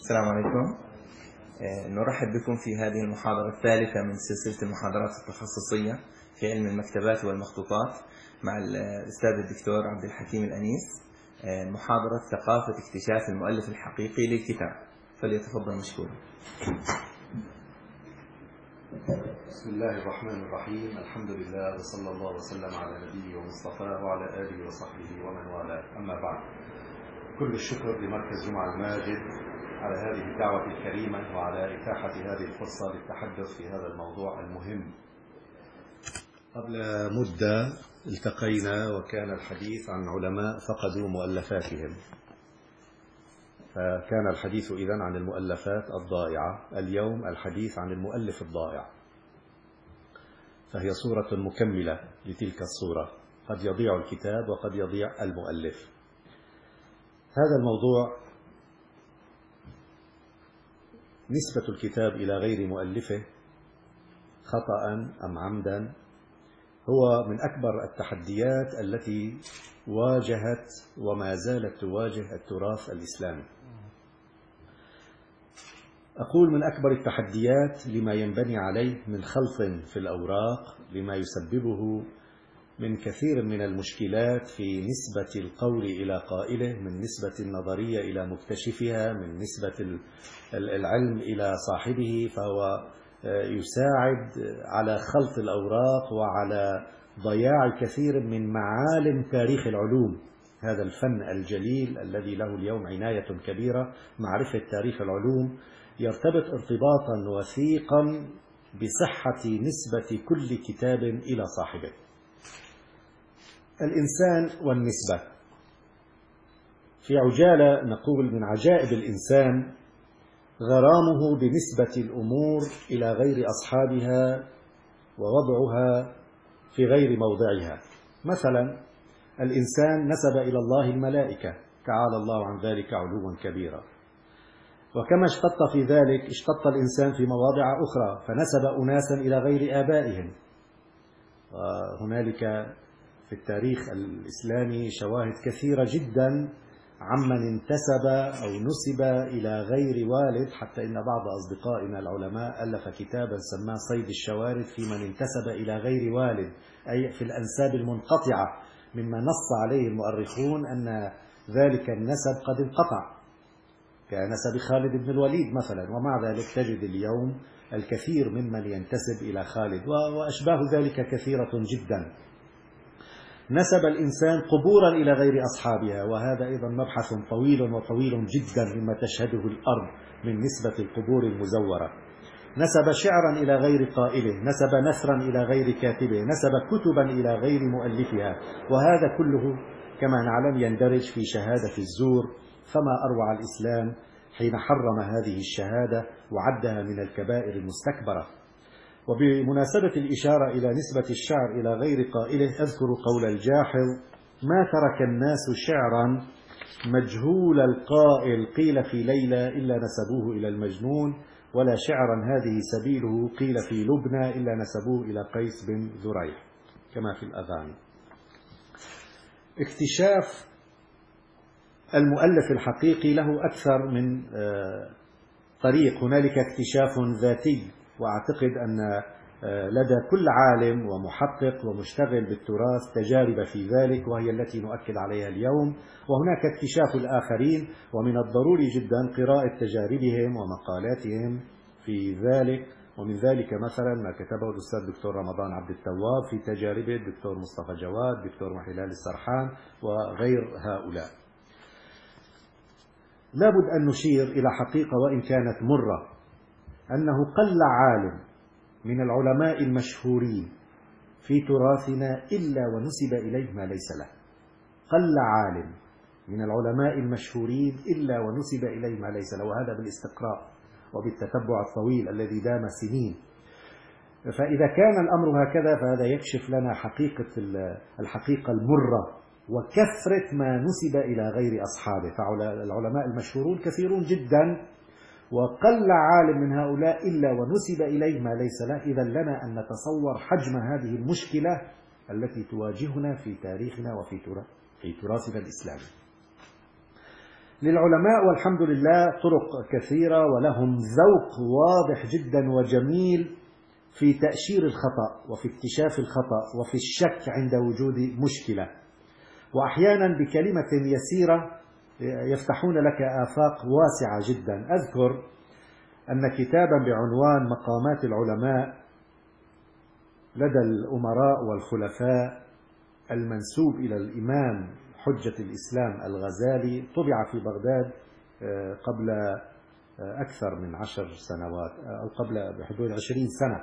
السلام عليكم. نرحب بكم في هذه المحاضرة الثالثة من سلسلة المحاضرات التخصصية في علم المكتبات والمخطوطات مع الأستاذ الدكتور عبد الحكيم الأنيس، محاضرة ثقافة اكتشاف المؤلف الحقيقي للكتاب. فليتفضل مشكورا. بسم الله الرحمن الرحيم. الحمد لله وصلى الله وسلم على نبيه ومصطفى وعلى آله وصحبه ومن والاه. أما بعد، كل الشكر لمركز جمعة الماجد على هذه الدعوة الكريمة وعلى إتاحة هذه الفرصة للتحدث في هذا الموضوع المهم. قبل مدة التقينا وكان الحديث عن علماء فقدوا مؤلفاتهم، فكان الحديث إذن عن المؤلفات الضائعة. اليوم الحديث عن المؤلف الضائع، فهي صورة مكملة لتلك الصورة. قد يضيع الكتاب وقد يضيع المؤلف. هذا الموضوع نسبة الكتاب إلى غير مؤلفه خطأ أم عمدا هو من أكبر التحديات التي واجهت وما زالت تواجه التراث الإسلامي. أقول من أكبر التحديات لما ينبني عليه من خلط في الأوراق، لما يسببه من كثير من المشكلات في نسبة القول إلى قائله، من نسبة النظرية إلى مكتشفها، من نسبة العلم إلى صاحبه. فهو يساعد على خلط الأوراق وعلى ضياع الكثير من معالم تاريخ العلوم، هذا الفن الجليل الذي له اليوم عناية كبيرة. معرفة تاريخ العلوم يرتبط ارتباطا وثيقا بصحة نسبة كل كتاب إلى صاحبه. الإنسان والنسبة، في عجالة نقول من عجائب الإنسان غرامه بنسبة الأمور إلى غير أصحابها ووضعها في غير موضعها. مثلا الإنسان نسب إلى الله الملائكة، تعالى الله عن ذلك علوا كبيرا، وكما اشتط في ذلك اشتط الإنسان في مواضع أخرى فنسب أناسا إلى غير آبائهم. وهنالك في التاريخ الإسلامي شواهد كثيرة جدا عمن انتسب أو نسب إلى غير والد، حتى إن بعض أصدقائنا العلماء ألف كتابا سماه صيد الشوارد في من انتسب إلى غير والد، أي في الأنساب المنقطعة، مما نص عليه المؤرخون أن ذلك النسب قد انقطع، كنسب خالد بن الوليد مثلا. ومع ذلك تجد اليوم الكثير ممن ينتسب إلى خالد وأشباه ذلك كثيرة جدا. نسب الإنسان قبورا إلى غير أصحابها، وهذا أيضا مبحث طويل جدا مما تشهده الأرض من نسبة القبور المزورة. نسب شعرا إلى غير قائله، نسب نثرا إلى غير كاتبه، نسب كتبا إلى غير مؤلفها، وهذا كله كما نعلم يندرج في شهادة الزور. فما أروع الإسلام حين حرم هذه الشهادة وعدها من الكبائر المستكبرة. وبمناسبة الإشارة إلى نسبة الشعر إلى غير قائله، أذكر قول الجاحظ: ما ترك الناس شعرا مجهول القائل قيل في ليلى إلا نسبوه إلى المجنون، ولا شعرا هذه سبيله قيل في لبنى إلا نسبوه إلى قيس بن ذريح، كما في الأغاني. اكتشاف المؤلف الحقيقي له أكثر من طريق. هنالك اكتشاف ذاتي، وأعتقد أن لدى كل عالم ومحقق ومشتغل بالتراث تجارب في ذلك، وهي التي نؤكد عليها اليوم. وهناك اكتشاف الآخرين، ومن الضروري جدا قراءة تجاربهم ومقالاتهم في ذلك. ومن ذلك مثلا ما كتبه الأستاذ الدكتور رمضان عبد التواب في تجاربه، الدكتور مصطفى جواد، الدكتور محلال السرحان وغير هؤلاء. لابد أن نشير إلى حقيقة وإن كانت مرة، أنه قل عالم من العلماء المشهورين في تراثنا إلا ونسب إليه ما ليس له. قل عالم من العلماء المشهورين إلا ونسب إليه ما ليس له، وهذا بالاستقراء وبالتتبع الطويل الذي دام سنين. فإذا كان الأمر هكذا فهذا يكشف لنا الحقيقة المرة وكثرة ما نسب إلى غير أصحابه. فالعلماء المشهورون كثيرون جدا، وقل عالم من هؤلاء إلا ونسب إليه ما ليس له. إذا لنا أن نتصور حجم هذه المشكلة التي تواجهنا في تاريخنا وفي تراثنا الإسلامي. للعلماء والحمد لله طرق كثيرة، ولهم ذوق واضح جدا وجميل في تأشير الخطأ وفي اكتشاف الخطأ وفي الشك عند وجود مشكلة، وأحيانا بكلمة يسيرة يفتحون لك آفاق واسعة جدا. أذكر أن كتابا بعنوان مقامات العلماء لدى الأمراء والخلفاء المنسوب إلى الإمام حجة الإسلام الغزالي طبع في بغداد قبل أكثر من 10 سنوات أو قبل بحدود 20 سنة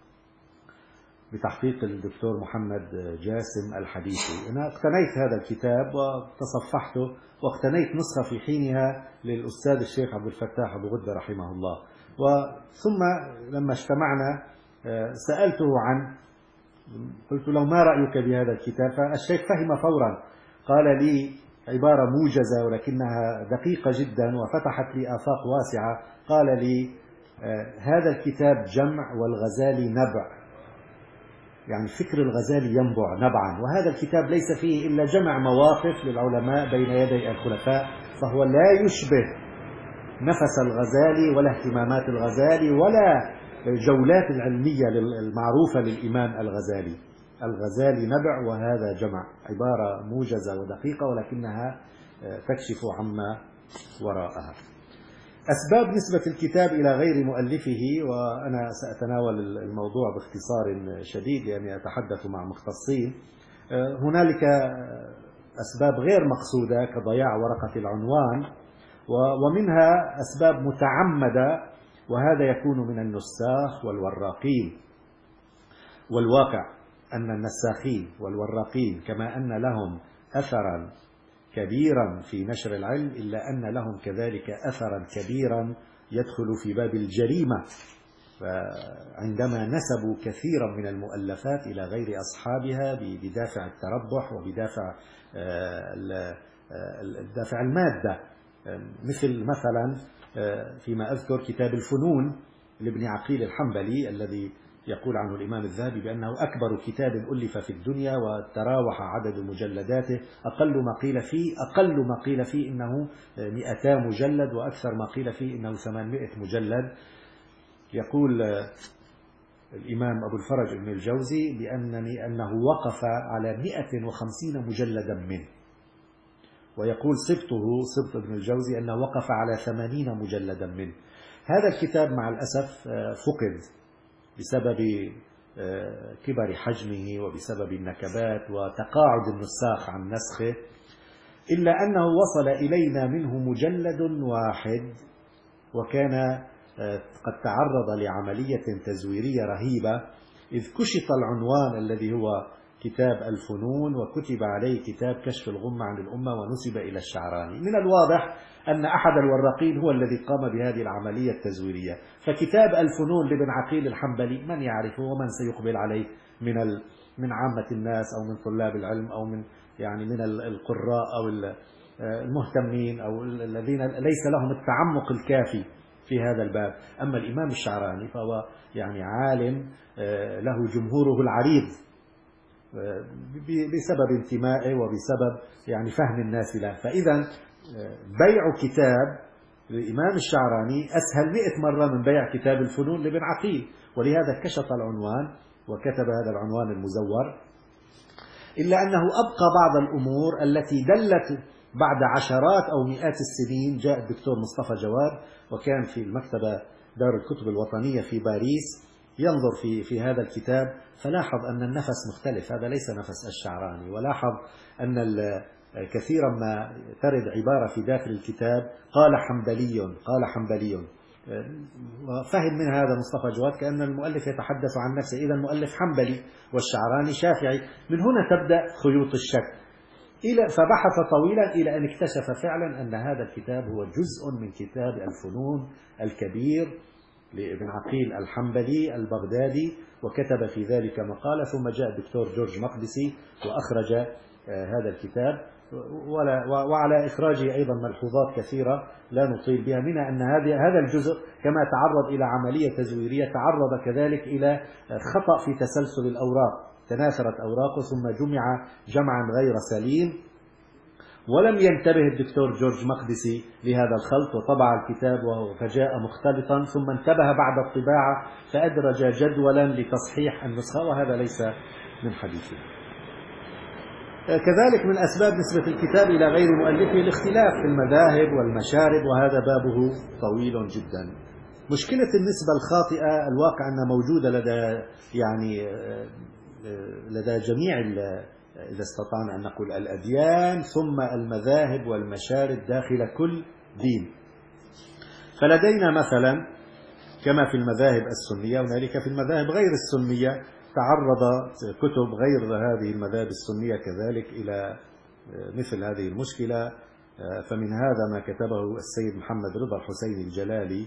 بتحقيق الدكتور محمد جاسم الحديثي. أنا اقتنيت هذا الكتاب وتصفحته، واقتنيت نسخة في حينها للأستاذ الشيخ عبد الفتاح أبو غدة رحمه الله. ثم لما اجتمعنا سألته عن، قلت له ما رأيك بهذا الكتاب؟ فالشيخ فهم فورا، قال لي عبارة موجزة ولكنها دقيقة جدا وفتحت لي آفاق واسعة. قال لي هذا الكتاب جمع والغزالي نبع، يعني فكر الغزالي ينبع نبعا، وهذا الكتاب ليس فيه إلا جمع مواقف للعلماء بين يدي الخلفاء، فهو لا يشبه نفس الغزالي ولا اهتمامات الغزالي ولا الجولات العلمية المعروفة للإمام الغزالي. الغزالي نبع وهذا جمع، عبارة موجزة ودقيقة ولكنها تكشف عما وراءها. أسباب نسبة الكتاب إلى غير مؤلفه، وأنا سأتناول الموضوع باختصار شديد لأني أتحدث مع مختصين. هنالك أسباب غير مقصودة كضياع ورقة العنوان، ومنها أسباب متعمدة، وهذا يكون من النساخ والوراقين. والواقع أن النساخين والوراقين كما أن لهم أثرا كبيرا في نشر العلم، إلا أن لهم كذلك أثرا كبيرا يدخل في باب الجريمة. فعندما نسبوا كثيرا من المؤلفات إلى غير أصحابها بدافع التربح وبدافع الدافع المادة، مثلا فيما أذكر كتاب الفنون لابن عقيل الحنبلي الذي يقول عنه الإمام الذهبي بأنه أكبر كتاب ألف في الدنيا، وتراوح عدد مجلداته أقل ما قيل فيه إنه 200 مجلد، وأكثر ما قيل فيه إنه 800 مجلد. يقول الإمام أبو الفرج ابن الجوزي أنه وقف على 150 مجلدا منه، ويقول سبط ابن الجوزي أنه وقف على 80 مجلدا منه. هذا الكتاب مع الأسف فقد بسبب كبر حجمه وبسبب النكبات وتقاعد النساخ عن نسخه، إلا أنه وصل إلينا منه مجلد واحد، وكان قد تعرض لعملية تزويرية رهيبة، إذ كشف العنوان الذي هو كتاب الفنون وكتب عليه كتاب كشف الغمة عن الأمة ونسب إلى الشعراني. من الواضح أن أحد الوراقين هو الذي قام بهذه العملية التزويرية. فكتاب الفنون لابن عقيل الحنبلي من يعرفه ومن سيقبل عليه من عامة الناس أو من طلاب العلم أو من القراء أو المهتمين أو الذين ليس لهم التعمق الكافي في هذا الباب. أما الإمام الشعراني فهو عالم له جمهوره العريض بسبب انتمائه وبسبب فهم الناس له. فإذا بيع كتاب الإمام الشعراني أسهل 100 مرة من بيع كتاب الفنون لابن عقيل، ولهذا كشف العنوان وكتب هذا العنوان المزور. إلا أنه أبقى بعض الأمور التي دلت بعد عشرات أو مئات السنين. جاء الدكتور مصطفى جواد وكان في المكتبة دار الكتب الوطنية في باريس ينظر في هذا الكتاب، فلاحظ أن النفس مختلف، هذا ليس نفس الشعراني، ولاحظ أن كثيرا ما ترد عبارة في داخل الكتاب قال حنبلي. وفهم من هذا مصطفى جواد كأن المؤلف يتحدث عن نفسه، إذا المؤلف حنبلي والشعراني شافعي. من هنا تبدأ خيوط الشك، فبحث طويلا إلى أن اكتشف فعلا أن هذا الكتاب هو جزء من كتاب الفنون الكبير لابن عقيل الحنبلي البغدادي، وكتب في ذلك مقالة. ثم جاء الدكتور جورج مقدسي وأخرج هذا الكتاب، وعلى إخراجه أيضا ملحوظات كثيرة لا نطيل بها، منها أن هذا الجزء كما تعرض إلى عملية تزويرية تعرض كذلك إلى خطأ في تسلسل الأوراق، تناثرت أوراقه ثم جمع جمعا غير سليم، ولم ينتبه الدكتور جورج مقدسي لهذا الخلط وطبع الكتاب فجاء مختلطا، ثم انتبه بعد الطباعة فأدرج جدولا لتصحيح النسخة، وهذا ليس من حديثه. كذلك من أسباب نسبة الكتاب إلى غير مؤلفه الاختلاف في المذاهب والمشارب، وهذا بابه طويل جدا. مشكلة النسبة الخاطئة الواقع أنها موجودة لدى جميع إذا استطعنا أن نقول الأديان ثم المذاهب والمشارب داخل كل دين. فلدينا مثلا كما في المذاهب السنية هنالك في المذاهب غير السنية تعرض كتب غير هذه المذاهب السنية كذلك إلى مثل هذه المشكلة. فمن هذا ما كتبه السيد محمد رضا الحسين الجلالي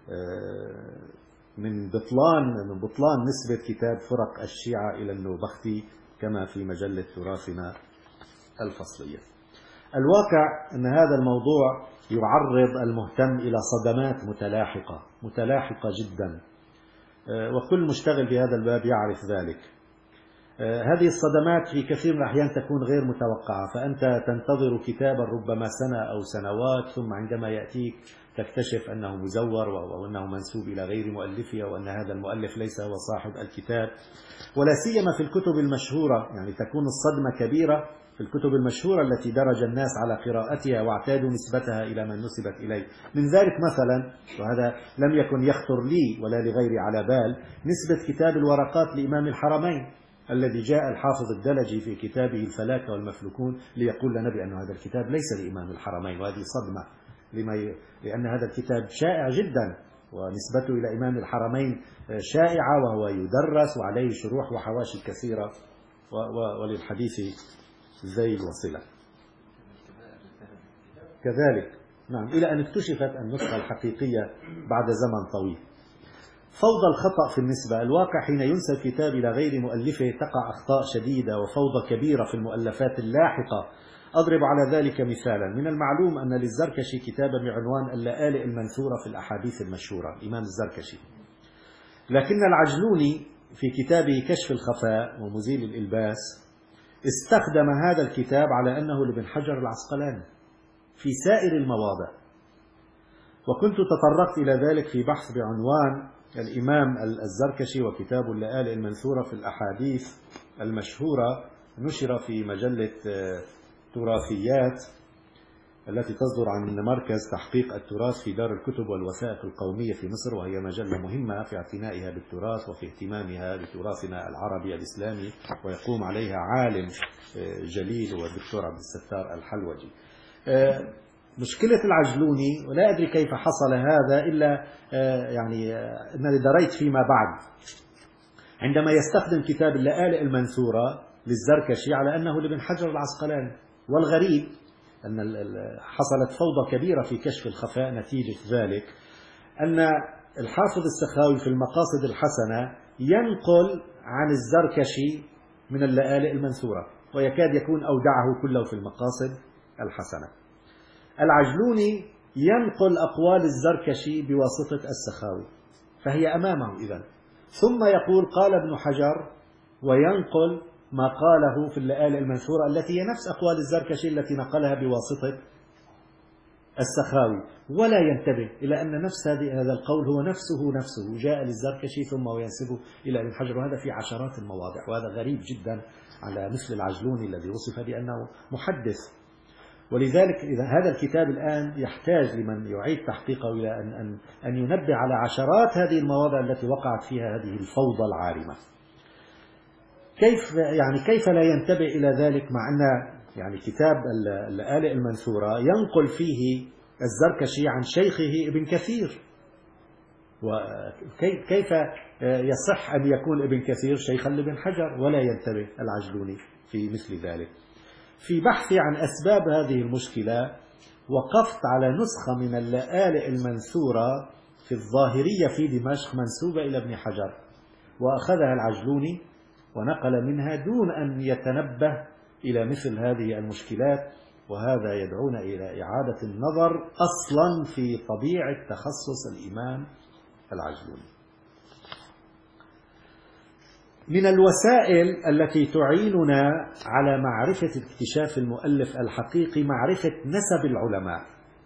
من بطلان نسبة كتاب فرق الشيعة إلى النوبختي كما في مجلة تراثنا الفصلية. الواقع أن هذا الموضوع يعرض المهتم إلى صدمات متلاحقة جدا، وكل مشتغل بهذا الباب يعرف ذلك. هذه الصدمات في كثير من الأحيان تكون غير متوقعة، فأنت تنتظر كتابا ربما سنة أو سنوات، ثم عندما يأتيك تكتشف أنه مزور وأنه منسوب إلى غير مؤلفه، وأن هذا المؤلف ليس هو صاحب الكتاب. ولا سيما في الكتب المشهورة، يعني تكون الصدمة كبيرة في الكتب المشهورة التي درج الناس على قراءتها واعتادوا نسبتها إلى من نسبت إليه. من ذلك مثلا، وهذا لم يكن يخطر لي ولا لغيري على بال، نسبة كتاب الورقات لإمام الحرمين الذي جاء الحافظ الدلجي في كتابه الفلاكة والمفلوكون ليقول لنا بأن هذا الكتاب ليس لإمام الحرمين، وهذه صدمة لأن هذا الكتاب شائع جدا ونسبته إلى إمام الحرمين شائعة، وهو يدرس وعليه شروح وحواشي كثيرة وللحديث ذيل وصلة كذلك. نعم، إلى أن اكتشفت النسخة الحقيقية بعد زمن طويل. فوضى الخطأ في النسبة. الواقع حين ينسى الكتاب إلى غير مؤلفه تقع أخطاء شديدة وفوضى كبيرة في المؤلفات اللاحقة. أضرب على ذلك مثالا. من المعلوم أن للزركشي كتابا بعنوان اللآلئ المنثورة في الأحاديث المشهورة، الإمام الزركشي، لكن العجلوني في كتابه كشف الخفاء ومزيل الإلباس استخدم هذا الكتاب على أنه لابن حجر العسقلاني في سائر المواضع، وكنت تطرقت إلى ذلك في بحث بعنوان الإمام الزركشي وكتاب اللآلئ المنثورة في الأحاديث المشهورة، نشر في مجلة تراثيات التي تصدر عن مركز تحقيق التراث في دار الكتب والوثائق القومية في مصر، وهي مجلة مهمة في اعتنائها بالتراث وفي اهتمامها بتراثنا العربي الإسلامي، ويقوم عليها عالم جليل والدكتور عبد الستار الحلوجي. مشكلة العجلوني ولا أدري كيف حصل هذا، إلا يعني أنني دريت فيما بعد عندما يستخدم كتاب اللآلئ المنثورة للزركشي على أنه لابن حجر العسقلاني. والغريب أن حصلت فوضى كبيرة في كشف الخفاء نتيجة ذلك، أن الحافظ السخاوي في المقاصد الحسنة ينقل عن الزركشي من اللآلئ المنثورة، ويكاد يكون أودعه كله في المقاصد الحسنة. العجلوني ينقل أقوال الزركشي بواسطة السخاوي، فهي أمامه إذن، ثم يقول قال ابن حجر وينقل ما قاله في اللآلئ المنثورة التي هي نفس أقوال الزركشي التي نقلها بواسطة السخاوي، ولا ينتبه إلى أن نفس هذا القول هو نفسه جاء للزركشي ثم وينسبه إلى ابن حجر، وهذا في عشرات المواضع، وهذا غريب جدا على مثل العجلوني الذي وصف بأنه محدث. ولذلك إذا هذا الكتاب الآن يحتاج لمن يعيد تحقيقه إلى أن ينبه على عشرات هذه المواضع التي وقعت فيها هذه الفوضى العارمة. كيف لا ينتبه إلى ذلك، مع أن يعني كتاب اللآلئ المنثورة ينقل فيه الزركشي عن شيخه ابن كثير، وكيف يصح أن يكون ابن كثير شيخا لابن حجر ولا ينتبه العجلوني في مثل ذلك؟ في بحثي عن أسباب هذه المشكلة وقفت على نسخة من اللآلئ المنثورة في الظاهرية في دمشق منسوبة إلى ابن حجر، وأخذها العجلوني ونقل منها دون أن يتنبه إلى مثل هذه المشكلات، وهذا يدعونا إلى إعادة النظر أصلا في طبيعة تخصص الإمام العجلوني. من الوسائل التي تعيننا على معرفة اكتشاف المؤلف الحقيقي معرفة نسب العلماء،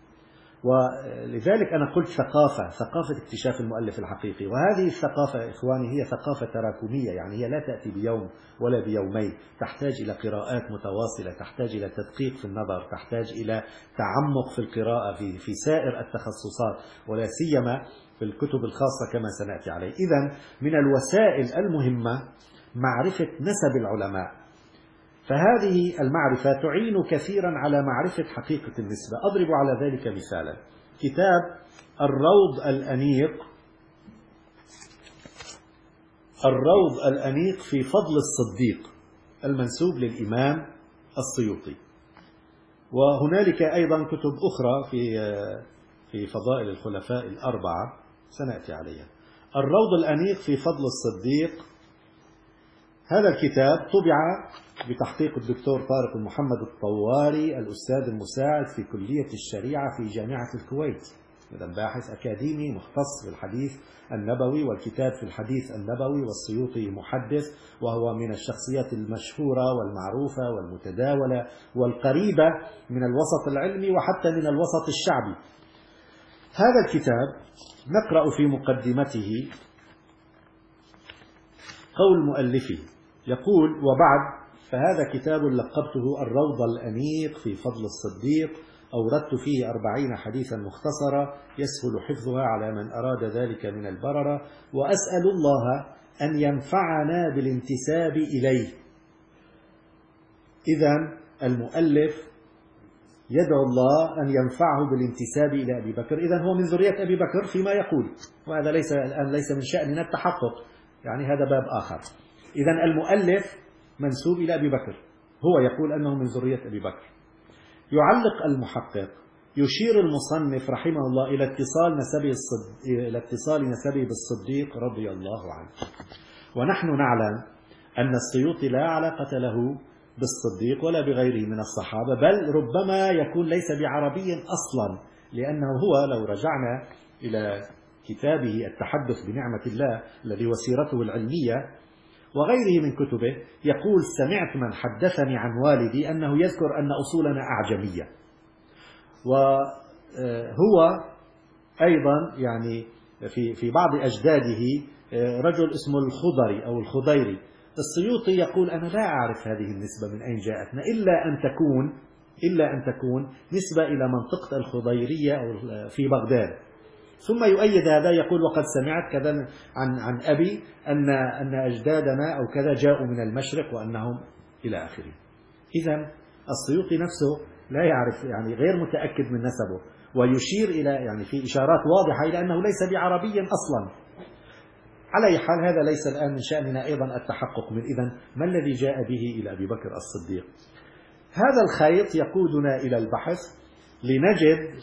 ولذلك أنا قلت ثقافة اكتشاف المؤلف الحقيقي. وهذه الثقافة إخواني هي ثقافة تراكمية، يعني هي لا تأتي بيوم ولا بيومين، تحتاج إلى قراءات متواصلة، تحتاج إلى تدقيق في النظر، تحتاج إلى تعمق في القراءة في سائر التخصصات، ولا سيما في الكتب الخاصة كما سنأتي عليه. إذن من الوسائل المهمة معرفة نسب العلماء، فهذه المعرفة تعين كثيرا على معرفة حقيقة النسبة. أضرب على ذلك مثالا: كتاب الروض الأنيق في فضل الصديق المنسوب للإمام السيوطي. وهنالك أيضا كتب أخرى في فضائل الخلفاء الأربعة سنأتي عليها. الروض الأنيق في فضل الصديق، هذا الكتاب طبع بتحقيق الدكتور طارق محمد الطواري الأستاذ المساعد في كلية الشريعة في جامعة الكويت، إذن باحث أكاديمي مختص بالحديث النبوي والكتاب في الحديث النبوي، والسيوطي محدث، وهو من الشخصيات المشهورة والمعروفة والمتداولة والقريبة من الوسط العلمي وحتى من الوسط الشعبي. هذا الكتاب نقرأ في مقدمته قول مؤلفه، يقول: وبعد، فهذا كتاب لقبته الروض الأنيق في فضل الصديق، أوردت فيه 40 حديثا مختصرة يسهل حفظها على من أراد ذلك من البررة، وأسأل الله أن ينفعنا بالانتساب إليه. إذن المؤلف يدعو الله أن ينفعه بالانتساب إلى أبي بكر، إذن هو من ذرية أبي بكر فيما يقول، وهذا ليس من شأننا التحقق، يعني هذا باب آخر. إذن المؤلف منسوب إلى أبي بكر، هو يقول أنه من ذرية أبي بكر. يعلق المحقق: يشير المصنف رحمه الله إلى اتصال نسبه بالصديق رضي الله عنه. ونحن نعلم أن السيوطي لا علاقة له بالصديق ولا بغيره من الصحابة، بل ربما يكون ليس بعربي أصلا، لأنه هو لو رجعنا إلى كتابه التحدث بنعمة الله الذي وسيرته العلمية وغيره من كتبه، يقول: سمعت من حدثني عن والدي أنه يذكر أن أصولنا أعجمية. وهو أيضا يعني في بعض أجداده رجل اسمه الخضري أو الخضيري. السيوطي يقول: أنا لا أعرف هذه النسبة من أين جاءتنا، إلا أن تكون نسبة إلى منطقة الخضيرية أو في بغداد. ثم يؤيد هذا، يقول: وقد سمعت كذا عن أبي أن أجدادنا أو كذا جاءوا من المشرق وأنهم إلى آخره. إذن السيوطي نفسه لا يعرف، يعني غير متأكد من نسبه، ويشير إلى يعني في إشارات واضحة إلى أنه ليس بعربي أصلا. على أي حال هذا ليس الآن من شأننا أيضا التحقق من إذن ما الذي جاء به إلى أبي بكر الصديق. هذا الخيط يقودنا إلى البحث لنجد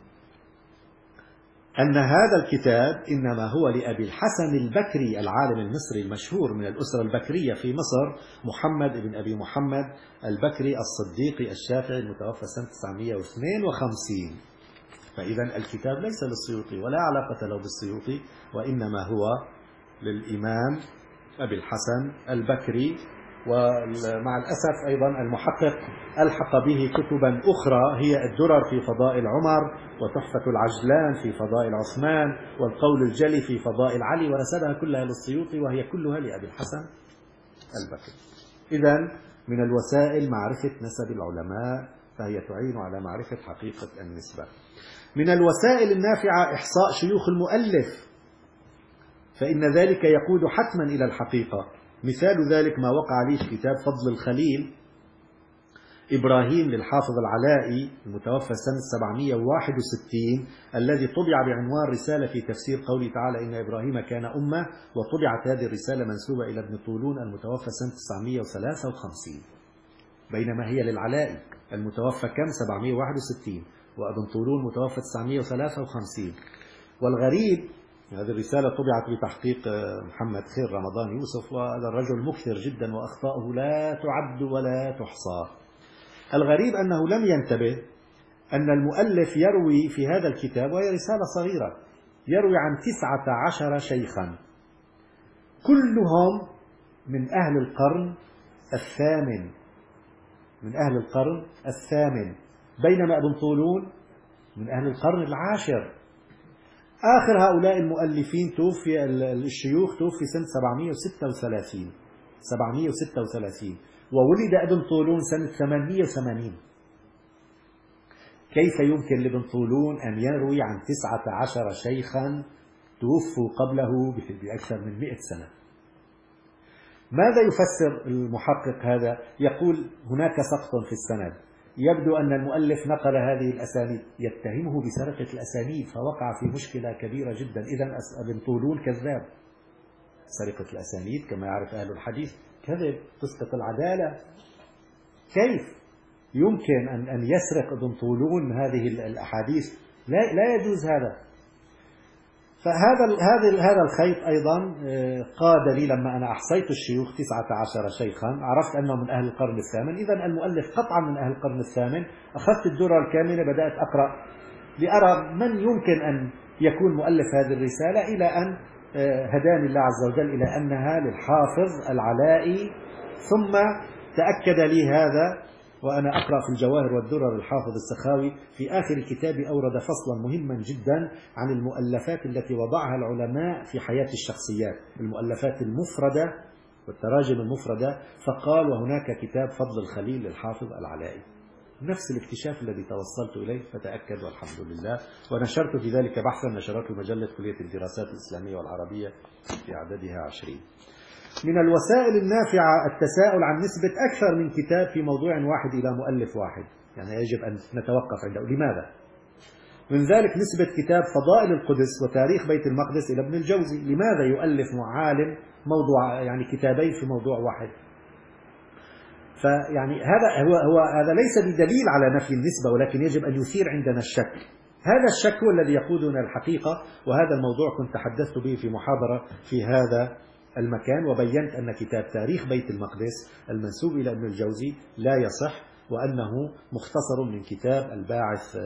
أن هذا الكتاب إنما هو لأبي الحسن البكري العالم المصري المشهور من الأسرة البكرية في مصر، محمد بن أبي محمد البكري الصديقي الشافعي المتوفى سنة 952. فإذا الكتاب ليس للسيوطي ولا علاقة له بالسيوطي، وإنما هو للإمام أبي الحسن البكري. ومع الأسف أيضا المحقق ألحق به كتبا أخرى، هي الدرر في فضائل عمر، وتحفة العجلان في فضائل عثمان، والقول الجلي في فضائل علي، ونسبها كلها للسيوطي وهي كلها لأبي الحسن البكري. إذن من الوسائل معرفة نسب العلماء، فهي تعين على معرفة حقيقة النسبة. من الوسائل النافعة إحصاء شيوخ المؤلف، فإن ذلك يقود حتما إلى الحقيقة. مثال ذلك ما وقع لي في كتاب فضل الخليل إبراهيم للحافظ العلائي المتوفى سنة 761، الذي طبع بعنوان رسالة في تفسير قوله تعالى: إن إبراهيم كان أمة، وطبعت هذه الرسالة منسوبة إلى ابن طولون المتوفى سنة 953، بينما هي للعلائي المتوفى كم 761، وابن طولون متوفى 953. والغريب هذه الرسالة طبعت بتحقيق محمد خير رمضان يوسف، وهذا الرجل مكثر جدا وأخطاؤه لا تعد ولا تحصى. الغريب أنه لم ينتبه أن المؤلف يروي في هذا الكتاب، وهي رسالة صغيرة، يروي عن 19 شيخا، كلهم من أهل القرن الثامن، من أهل القرن الثامن، بينما ابن طولون من أهل القرن العاشر. آخر هؤلاء المؤلفين توفي الشيوخ توفي سنة 736 وولد ابن طولون سنة 880. كيف يمكن لابن طولون أن يروي عن 19 شيخا توفوا قبله بأكثر من 100 سنة؟ ماذا يفسر المحقق هذا؟ يقول هناك سقط في السند، يبدو أن المؤلف نقل هذه الأسانيد، يتهمه بسرقة الأسانيد فوقع في مشكلة كبيرة جدا. إذن ابن طولون كذاب، سرقة الأسانيد كما يعرف أهل الحديث كذب، تسقط العدالة. كيف يمكن أن يسرق ابن طولون هذه الأحاديث؟ لا يجوز هذا. فهذا الخيط أيضا قاد لي لما أنا أحصيت الشيوخ 19 شيخا عرفت أنه من أهل القرن الثامن. إذن المؤلف قطعا من أهل القرن الثامن. أخذت الدرة الكامنة بدأت أقرأ لأرى من يمكن أن يكون مؤلف هذه الرسالة، إلى أن هداني الله عز وجل إلى أنها للحافظ العلائي. ثم تأكد لي هذا وأنا أقرأ في الجواهر والدرر الحافظ السخاوي في آخر الكتاب أورد فصلا مهما جدا عن المؤلفات التي وضعها العلماء في حياة الشخصيات، المؤلفات المفردة والتراجم المفردة، فقال وهناك كتاب فضل الخليل للحافظ العلائي، نفس الاكتشاف الذي توصلت إليه فتأكد والحمد لله. ونشرت في ذلك بحثا نشرته مجلة كلية الدراسات الإسلامية والعربية في عددها 20. من الوسائل النافعة التساؤل عن نسبة أكثر من كتاب في موضوع واحد إلى مؤلف واحد، يعني يجب أن نتوقف عنده. لماذا؟ من ذلك نسبة كتاب فضائل القدس وتاريخ بيت المقدس إلى ابن الجوزي. لماذا يؤلف عالم موضوع يعني كتابين في موضوع واحد؟ فيعني هذا ليس بدليل على نفي النسبة، ولكن يجب أن يثير عندنا الشك. هذا الشك هو الذي يقودنا الحقيقة، وهذا الموضوع كنت تحدثت به في محاضرة في هذا المكان، وبينت أن كتاب تاريخ بيت المقدس المنسوب إلى ابن الجوزي لا يصح، وأنه مختصر من كتاب الباعث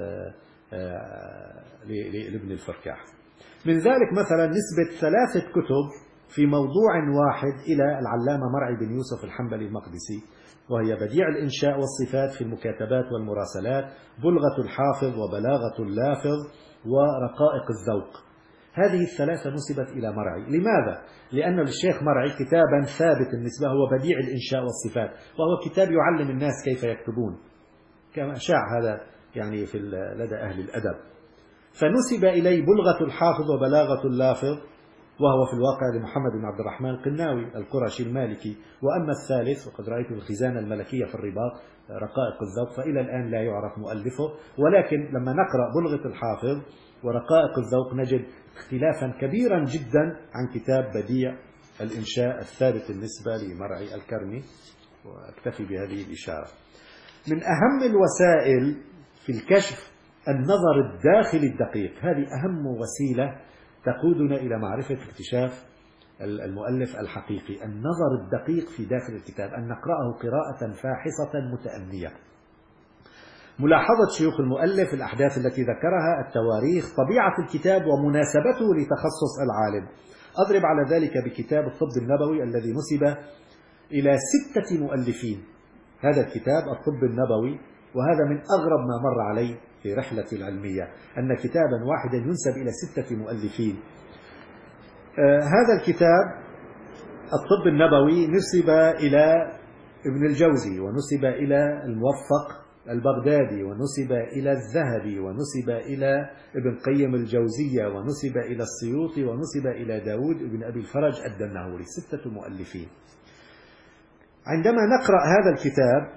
لابن الفركاح. من ذلك مثلا نسبة 3 كتب في موضوع واحد إلى العلامة مرعي بن يوسف الحنبلي المقدسي، وهي بديع الإنشاء والصفات في المكاتبات والمراسلات، بلغة الحافظ وبلاغة اللافظ ورقائق الذوق. هذه ال3 نسبت إلى مرعي. لماذا؟ لأن للشيخ مرعي كتابا ثابت النسبة هو بديع الإنشاء والصفات، وهو كتاب يعلم الناس كيف يكتبون كما شاع هذا يعني لدى أهل الأدب. فنسب إليه بلغة الحافظ وبلاغة اللافظ، وهو في الواقع لمحمد بن عبد الرحمن القناوي القرشي المالكي. وأما الثالث وقد رأيت الخزانة الملكية في الرباط رقائق الذوق، فإلى الآن لا يعرف مؤلفه، ولكن لما نقرأ بلغة الحافظ ورقائق الذوق نجد اختلافا كبيرا جدا عن كتاب بديع الإنشاء الثابت النسبة لمرعي الكرمي. وأكتفي بهذه الإشارة. من أهم الوسائل في الكشف النظر الداخلي الدقيق، هذه أهم وسيلة تقودنا إلى معرفة اكتشاف المؤلف الحقيقي، النظر الدقيق في داخل الكتاب، أن نقرأه قراءة فاحصة متأنية. ملاحظة شيوخ المؤلف، الأحداث التي ذكرها، التواريخ، طبيعة الكتاب ومناسبته لتخصص العالم. أضرب على ذلك بكتاب الطب النبوي الذي نسب إلى 6 مؤلفين. هذا الكتاب الطب النبوي، وهذا من أغرب ما مر علي في رحلتي العلمية، أن كتابا واحدا ينسب إلى 6 مؤلفين. هذا الكتاب الطب النبوي نسب إلى ابن الجوزي، ونسب إلى الموفق البغدادي، ونسب إلى الذهبي، ونسب إلى ابن قيم الجوزية، ونسب إلى السيوطي، ونسب إلى داود ابن أبي الفرج الدنهوري. 6 مؤلفين. عندما نقرأ هذا الكتاب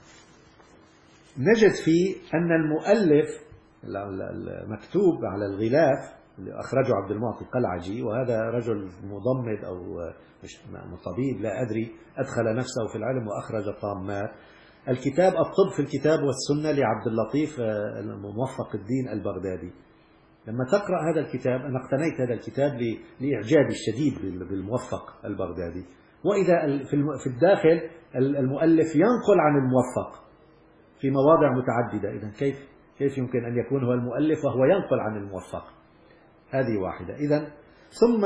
نجد فيه أن المؤلف المكتوب على الغلاف اللي أخرجه عبد المعطي القلعجي، وهذا رجل مضمد أو مش طبيب لا أدري، أدخل نفسه في العلم وأخرج طامات. الكتاب الطب في الكتاب والسنة لعبد اللطيف موفق الدين البغدادي. لما تقرأ هذا الكتاب، أنا اقتنيت هذا الكتاب لإعجابي الشديد بالموفق البغدادي، وإذا في الداخل المؤلف ينقل عن الموفق في مواضع متعددة. إذن كيف يمكن أن يكون هو المؤلف وهو ينقل عن الموفق؟ هذه واحدة. إذن ثم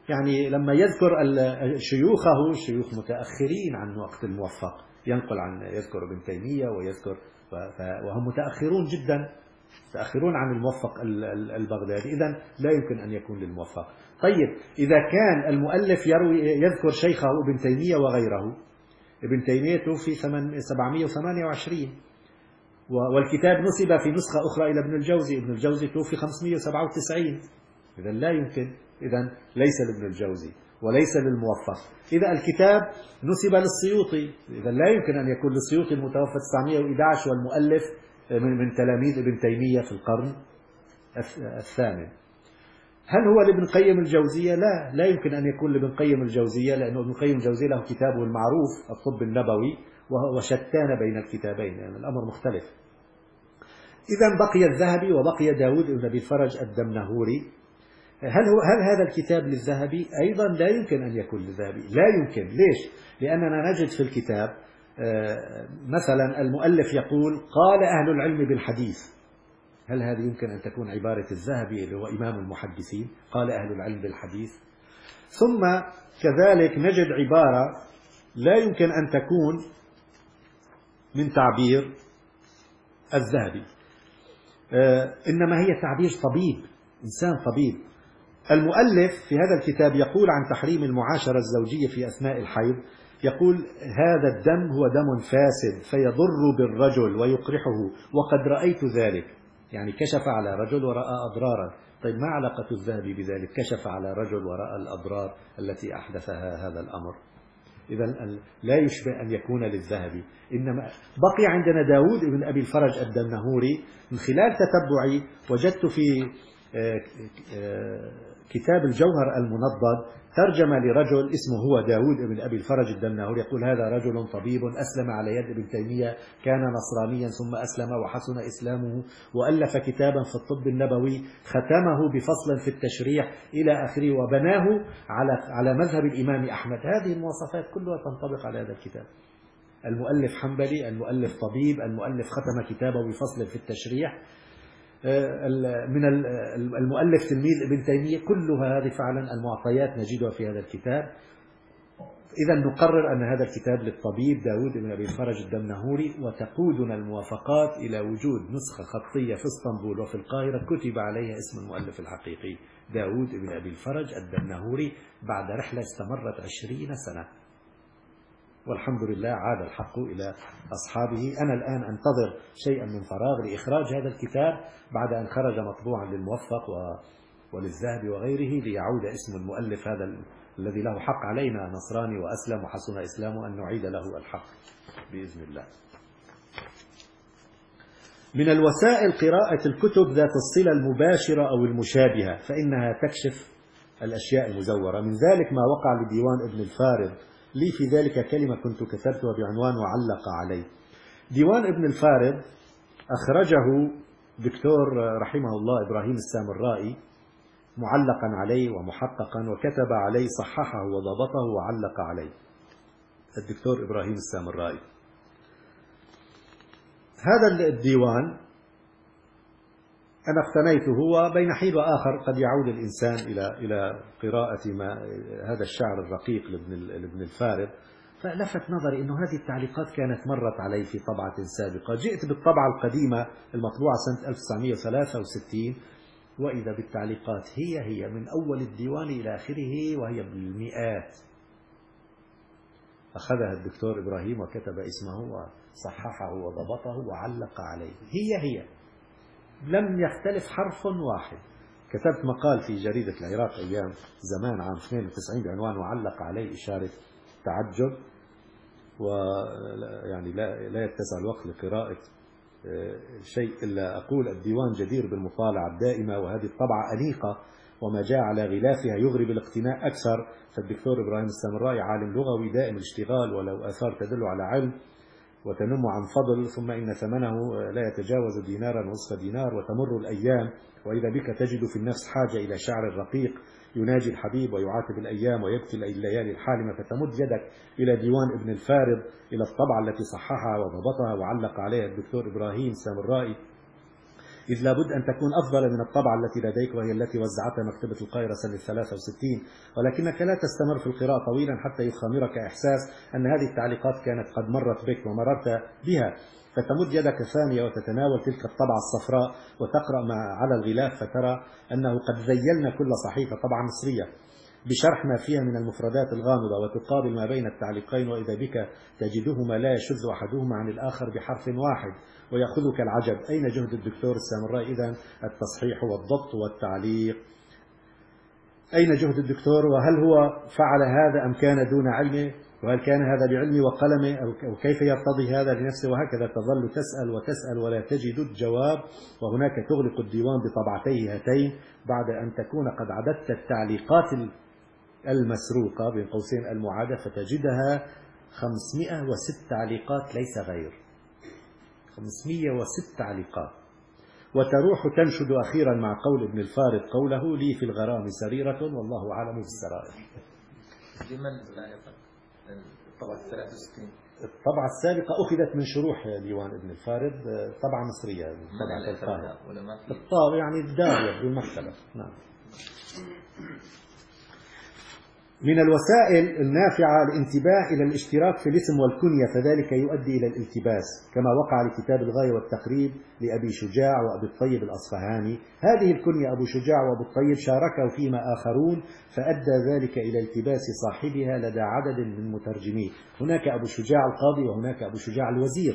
يعني لما يذكر شيوخه شيوخ متأخرين عن وقت الموفق، ينقل عن يذكر ابن تيمية ويذكر وهم متأخرون جدا، متأخرون عن الموفق البغدادي، إذن لا يمكن أن يكون للموفق. طيب إذا كان المؤلف يذكر شيخه ابن تيمية وغيره، ابن تيمية توفي 728 والكتاب نسب في نسخة أخرى إلى ابن الجوزي، ابن الجوزي توفي 597، إذن لا يمكن، إذن ليس لابن الجوزي وليس للموفق. إذا الكتاب نسب للسيوطي، إذن لا يمكن أن يكون للسيوطي المتوفى 911 والمؤلف من تلاميذ ابن تيمية في القرن الثامن. هل هو لابن قيم الجوزية؟ لا يمكن أن يكون لابن قيم الجوزية، لأن ابن قيم الجوزية له كتابه المعروف الطب النبوي وشتان بين الكتابين، يعني الأمر مختلف. إذا بقي الذهبي وبقي داود بن أبي الفرج الدمنهوري. هل هذا الكتاب للذهبي؟ أيضا لا يمكن أن يكون للذهبي، لا يمكن. ليش؟ لأننا نجد في الكتاب مثلا المؤلف يقول قال أهل العلم بالحديث. هل هذه يمكن أن تكون عبارة الذهبي اللي هو إمام المحدثين؟ قال أهل العلم بالحديث. ثم كذلك نجد عبارة لا يمكن أن تكون من تعبير الذهبي، إنما هي تعبير طبيب، إنسان طبيب. المؤلف في هذا الكتاب يقول عن تحريم المعاشرة الزوجية في أثناء الحيض، يقول هذا الدم هو دم فاسد فيضر بالرجل ويقرحه وقد رأيت ذلك، يعني كشف على رجل ورأى أضرارا. طيب ما علاقة الذهبي بذلك؟ كشف على رجل ورأى الأضرار التي أحدثها هذا الأمر. إذا لا يشبه أن يكون للذهبي، إنما بقي عندنا داود بن أبي الفرج الدمنهوري. من خلال تتبعي وجدت في كتاب الجوهر المنضد ترجمة لرجل اسمه هو داود بن أبي الفرج الدمنهوري، يقول هذا رجل طبيب أسلم على يد ابن تيمية، كان نصرانيا ثم أسلم وحسن إسلامه وألف كتابا في الطب النبوي ختمه بفصل في التشريح إلى آخره وبناه على مذهب الإمام أحمد. هذه المواصفات كلها تنطبق على هذا الكتاب. المؤلف حنبلي، المؤلف طبيب، المؤلف ختم كتابه بفصل في التشريح، من المؤلف تلميذ ابن تيمية. كلها هذه فعلا المعطيات نجدها في هذا الكتاب. إذا نقرر أن هذا الكتاب للطبيب داود بن أبي الفرج الدمنهوري، وتقودنا الموافقات إلى وجود نسخة خطية في اسطنبول وفي القاهرة كتب عليها اسم المؤلف الحقيقي داود بن أبي الفرج الدمنهوري بعد رحلة استمرت 20 سنة، والحمد لله عاد الحق إلى أصحابه. أنا الآن أنتظر شيئا من فراغ لإخراج هذا الكتاب بعد أن خرج مطبوعا للموفق وللذهبي وغيره، ليعود اسم المؤلف هذا الذي له حق علينا، نصراني وأسلم وحسن إسلامه، أن نعيد له الحق بإذن الله. من الوسائل قراءة الكتب ذات الصلة المباشرة أو المشابهة، فإنها تكشف الأشياء المزورة. من ذلك ما وقع لديوان ابن الفارض، لي في ذلك كلمة كنت كتبتها بعنوان وعلق عليه. ديوان ابن الفارض أخرجه دكتور رحمه الله إبراهيم السامرائي معلقا عليه ومحققا، وكتب عليه صححه وضبطه وعلق عليه الدكتور إبراهيم السامرائي. هذا الديوان أنا اقتنيته، وبين حين وآخر قد يعود الإنسان إلى قراءة هذا الشعر الرقيق لابن الفارض، فلفت نظري أنه هذه التعليقات كانت مرت علي في طبعة سابقة. جئت بالطبعة القديمة المطبوعة سنة 1963، وإذا بالتعليقات هي من أول الديوان إلى آخره، وهي بالمئات. أخذها الدكتور إبراهيم وكتب اسمه وصححه وضبطه وعلق عليه، هي لم يختلف حرف واحد. كتبت مقال في جريدة العراق أيام زمان عام 92 بعنوان وعلق عليه، إشارة تعجب، ويعني لا يتسع الوقت لقراءة شيء إلا أقول الديوان جدير بالمطالعة الدائمة، وهذه الطبعة أنيقة، وما جاء على غلافها يغري بالاقتناء أكثر. فالدكتور إبراهيم السامرائي عالم لغوي دائم الاشتغال، ولو آثار تدل على علم وتنم عن فضل، ثم إن ثمنه لا يتجاوز دينارا ونصف دينار. وتمر الأيام وإذا بك تجد في النفس حاجة إلى شعر رقيق يناجي الحبيب ويعاتب الأيام ويبكي الليالي الحالمة، فتمد يدك إلى ديوان ابن الفارض، إلى الطبعة التي صححها وضبطها وعلق عليها الدكتور إبراهيم السامرائي. إذ لابد أن تكون أفضل من الطبعة التي لديك، وهي التي وزعتها مكتبة القاهرة سنة 63، ولكنك لا تستمر في القراءة طويلا حتى يخامرك إحساس أن هذه التعليقات كانت قد مرت بك ومررت بها، فتمد يدك ثانية وتتناول تلك الطبعة الصفراء وتقرأ ما على الغلاف، فترى أنه قد ذيلنا كل صحيفة طبعة مصرية بشرح ما فيها من المفردات الغامضة، وتقابل ما بين التعليقين وإذا بك تجدهما لا يشذ أحدهما عن الآخر بحرف واحد، ويأخذك العجب. أين جهد الدكتور السامرائي إذن؟ التصحيح والضبط والتعليق. أين جهد الدكتور؟ وهل هو فعل هذا أم كان دون علمه؟ وهل كان هذا بعلمه وقلمه أو كيف يرتضي هذا لنفسه؟ وهكذا تظل تسأل وتسأل ولا تجد الجواب، وهناك تغلق الديوان بطبعتيه هاتين بعد أن تكون قد عددت التعليقات المسروقة بين قوسين المعادة، فتجدها 506 تعليقات ليس غير، 506 تعليقات. وتروح تنشد أخيرا مع قول ابن الفارض قوله: لي في الغرام سريرة والله أعلم بالسرائر. لمن لا يفهم الطبعة 63؟ الطبعة السابقة أخذت من شروح ديوان ابن الفارض، طبعة مصرية، طبعة القاهرة، الطابع يعني الدار يبدو المكتبة. نعم. من الوسائل النافعة الانتباه إلى الاشتراك في الاسم والكنية، فذلك يؤدي إلى الالتباس، كما وقع لكتاب الغاية والتقريب لأبي شجاع وأبي الطيب الأصفهاني. هذه الكنية أبو شجاع وأبو الطيب شاركوا فيما آخرون، فأدى ذلك إلى التباس صاحبها لدى عدد من مترجمين. هناك أبو شجاع القاضي وهناك أبو شجاع الوزير،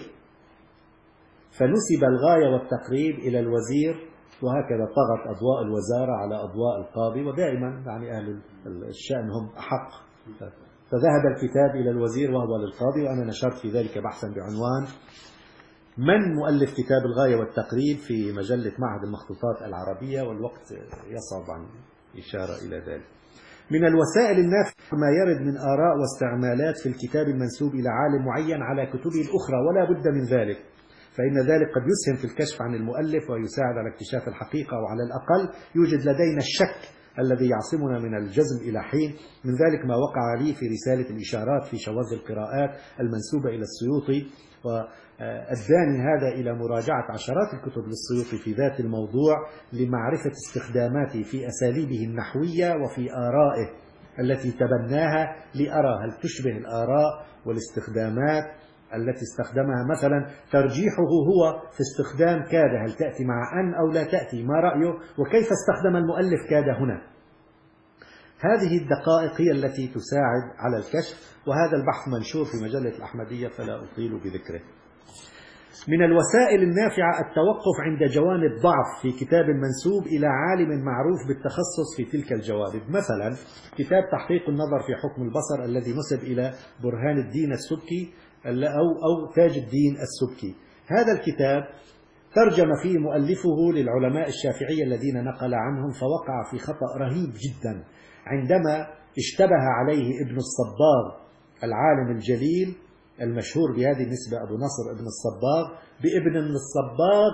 فنسب الغاية والتقريب إلى الوزير، وهكذا طغت أضواء الوزارة على أضواء القاضي، ودائما يعني أهل الشأن هم أحق، فذهب الكتاب إلى الوزير وهو للقاضي. وأنا نشرت في ذلك بحثا بعنوان من مؤلف كتاب الغاية والتقريب في مجلة معهد المخطوطات العربية، والوقت يصعب عن إشارة إلى ذلك. من الوسائل النافعة ما يرد من آراء واستعمالات في الكتاب المنسوب إلى عالم معين على كتبه الأخرى، ولا بد من ذلك، فإن ذلك قد يسهم في الكشف عن المؤلف ويساعد على اكتشاف الحقيقة، وعلى الأقل يوجد لدينا الشك الذي يعصمنا من الجزم إلى حين. من ذلك ما وقع لي في رسالة الإشارات في شواذ القراءات المنسوبة إلى السيوطي، وأداني هذا إلى مراجعة عشرات الكتب للسيوطي في ذات الموضوع لمعرفة استخداماته في أساليبه النحوية وفي آرائه التي تبناها، لأرى هل تشبه الآراء والاستخدامات التي استخدمها. مثلا ترجيحه هو في استخدام كاد، هل تأتي مع أن أو لا تأتي؟ ما رأيه؟ وكيف استخدم المؤلف كاد هنا؟ هذه الدقائق هي التي تساعد على الكشف، وهذا البحث منشور في مجلة الأحمدية فلا أطيل بذكره. من الوسائل النافعة التوقف عند جوانب ضعف في كتاب منسوب إلى عالم معروف بالتخصص في تلك الجوانب. مثلا كتاب تحقيق النظر في حكم البصر الذي نسب إلى برهان الدين السبكي أو تاج الدين السبكي. هذا الكتاب ترجم فيه مؤلفه للعلماء الشافعية الذين نقل عنهم، فوقع في خطأ رهيب جدا عندما اشتبه عليه ابن الصباغ العالم الجليل المشهور بهذه النسبة أبو نصر ابن الصباغ بابن الصباغ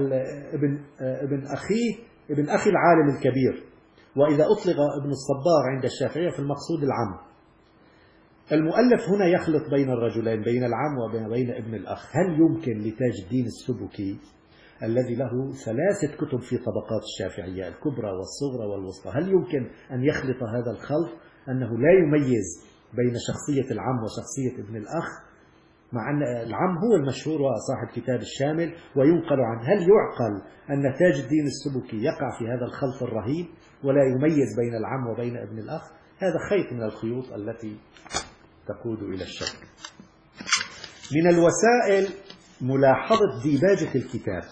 ابن أخي العالم الكبير. وإذا أطلق ابن الصباغ عند الشافعية في المقصود العم. المؤلف هنا يخلط بين الرجلين، بين العم وبين ابن الأخ. هل يمكن لتاج الدين السبكي الذي له 3 كتب في طبقات الشافعية الكبرى والصغرى والوسطى، هل يمكن أن يخلط هذا الخلط، أنه لا يميز بين شخصية العم وشخصية ابن الأخ، مع أن العم هو المشهور وصاحب كتاب الشامل وينقل عنه؟ هل يعقل أن تاج الدين السبكي يقع في هذا الخلط الرهيب ولا يميز بين العم وبين ابن الأخ؟ هذا خيط من الخيوط التي تقود إلى الشك. من الوسائل ملاحظة ديباجة الكتاب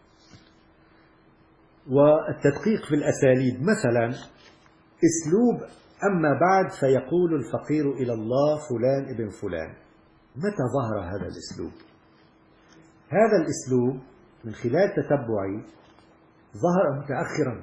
والتدقيق في الأساليب. مثلا أسلوب أما بعد فيقول الفقير إلى الله فلان ابن فلان، متى ظهر هذا الأسلوب؟ هذا الأسلوب من خلال تتبعي ظهر متأخرا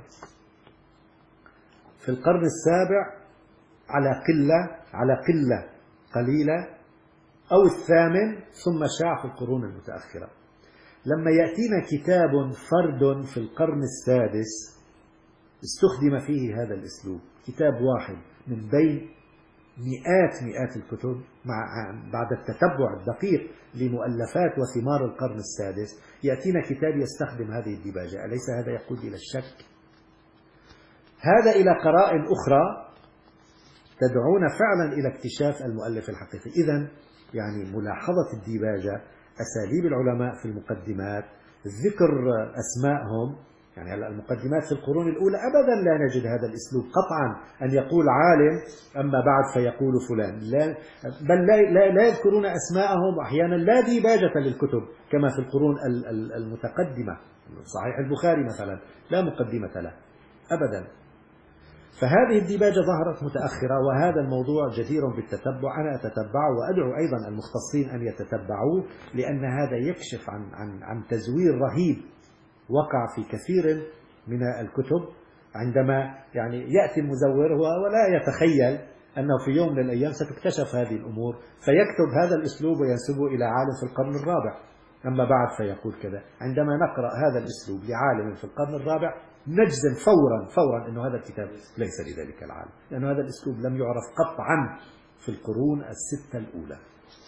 في القرن السابع على قلة قليلة أو الثامن، ثم شاع في القرون المتأخرة. لما يأتينا كتاب فرد في القرن السادس استخدم فيه هذا الأسلوب، كتاب واحد من بين مئات الكتب بعد التتبع الدقيق لمؤلفات وثمار القرن السادس يأتينا كتاب يستخدم هذه الديباجة. أليس هذا يقود إلى الشك؟ هذا إلى قرائن أخرى تدعونا فعلا إلى اكتشاف المؤلف الحقيقي. إذن يعني ملاحظة الديباجة، أساليب العلماء في المقدمات، ذكر أسمائهم. يعني المقدمات في القرون الأولى أبدا لا نجد هذا الأسلوب قطعا، أن يقول عالم أما بعد فيقول فلان، لا بل لا يذكرون أسماءهم، أحيانا لا ديباجة للكتب كما في القرون المتقدمة. صحيح البخاري مثلا لا مقدمة له أبدا. فهذه الديباجة ظهرت متأخرة، وهذا الموضوع جدير بالتتبع. أنا أتتبعه وأدعو أيضا المختصين أن يتتبعوه، لأن هذا يكشف عن تزوير رهيب وقع في كثير من الكتب، عندما يعني يأتي المزور ولا يتخيل أنه في يوم من الأيام ستكتشف هذه الأمور، فيكتب هذا الأسلوب وينسبه إلى عالم في القرن الرابع أما بعد فيقول كذا. عندما نقرأ هذا الأسلوب لعالم في القرن الرابع نجزم فورا أن هذا الكتاب ليس لذلك العالم، لأن هذا الأسلوب لم يعرف قطعا في القرون الستة الأولى.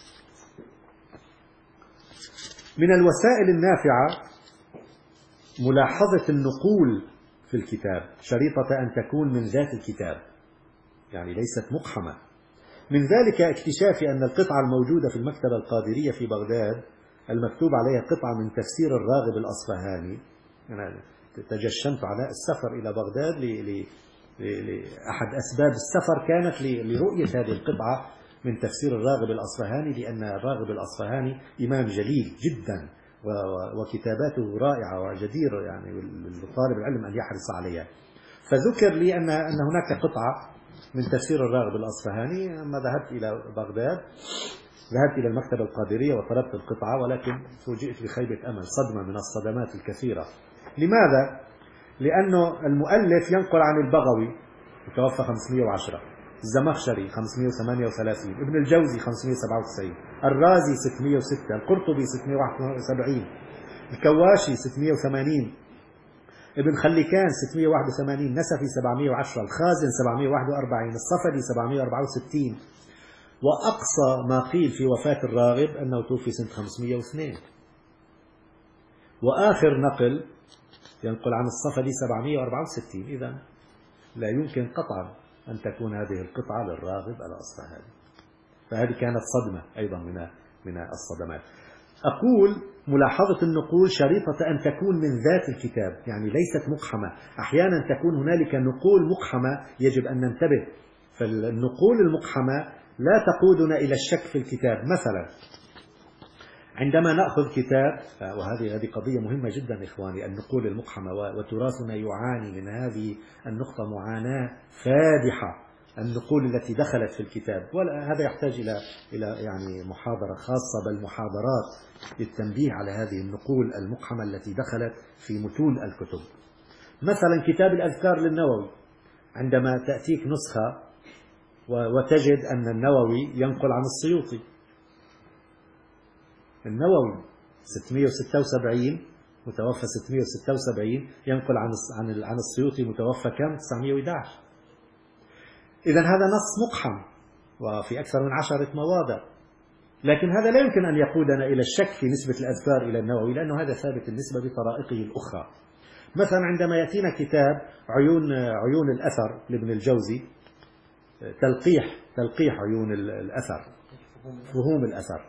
من الوسائل النافعة ملاحظة النقول في الكتاب، شريطة أن تكون من ذات الكتاب، يعني ليست مقحمة. من ذلك اكتشاف أن القطعة الموجودة في المكتبة القادرية في بغداد المكتوب عليها قطعة من تفسير الراغب الأصفهاني. أنا تجشمت على السفر إلى بغداد لأحد أسباب السفر كانت لرؤية هذه القطعة من تفسير الراغب الأصفهاني، لأن الراغب الأصفهاني إمام جليل جدا وكتاباته رائعة وجدير يعني لطالب العلم أن يحرص عليها. فذكر لي أن هناك قطعة من تفسير الراغب الأصفهاني. لما ذهبت إلى بغداد ذهبت إلى المكتبة القادرية وطلبت القطعة، ولكن فوجئت بخيبة أمل، صدمة من الصدمات الكثيرة. لماذا؟ لأنه المؤلف ينقل عن البغوي متوفى 510، الزمخشري 538، ابن الجوزي 597، الرازي 606، القرطبي 671، الكواشي 680، ابن خليكان 681، نسفي 710، الخازن 741، الصفدي 764. وأقصى ما قيل في وفاة الراغب أنه توفي سنة 502. وآخر نقل ينقل عن الصفدي 764. إذن لا يمكن قطعا أن تكون هذه القطعة للراغب الأصفهاني. فهذه كانت صدمة أيضا من الصدمات. أقول ملاحظة النقول شريطة أن تكون من ذات الكتاب، يعني ليست مقحمة. أحيانا تكون هنالك نقول مقحمة يجب أن ننتبه. فالنقول المقحمة لا تقودنا إلى الشك في الكتاب. مثلا عندما نأخذ كتاب، وهذه قضية مهمة جدا إخواني، النقول المقحمة، وتراثنا يعاني من هذه النقطة معاناة فادحة، النقول التي دخلت في الكتاب. وهذا يحتاج إلى يعني محاضرة خاصة، بل محاضرات للتنبيه على هذه النقول المقحمة التي دخلت في متون الكتب. مثلا كتاب الأذكار للنووي، عندما تأتيك نسخة وتجد أن النووي ينقل عن السيوطي، النووي 676 متوفى 676 ينقل عن السيوطي متوفى كم 911. إذن هذا نص مقحم وفي أكثر من 10 مواضع، لكن هذا لا يمكن أن يقودنا إلى الشك في نسبة الأذكار إلى النووي، لأنه هذا ثابت النسبة بطرائقه الأخرى. مثلا عندما يأتينا كتاب عيون الأثر لابن الجوزي، تلقيح عيون الأثر، فهوم الأثر،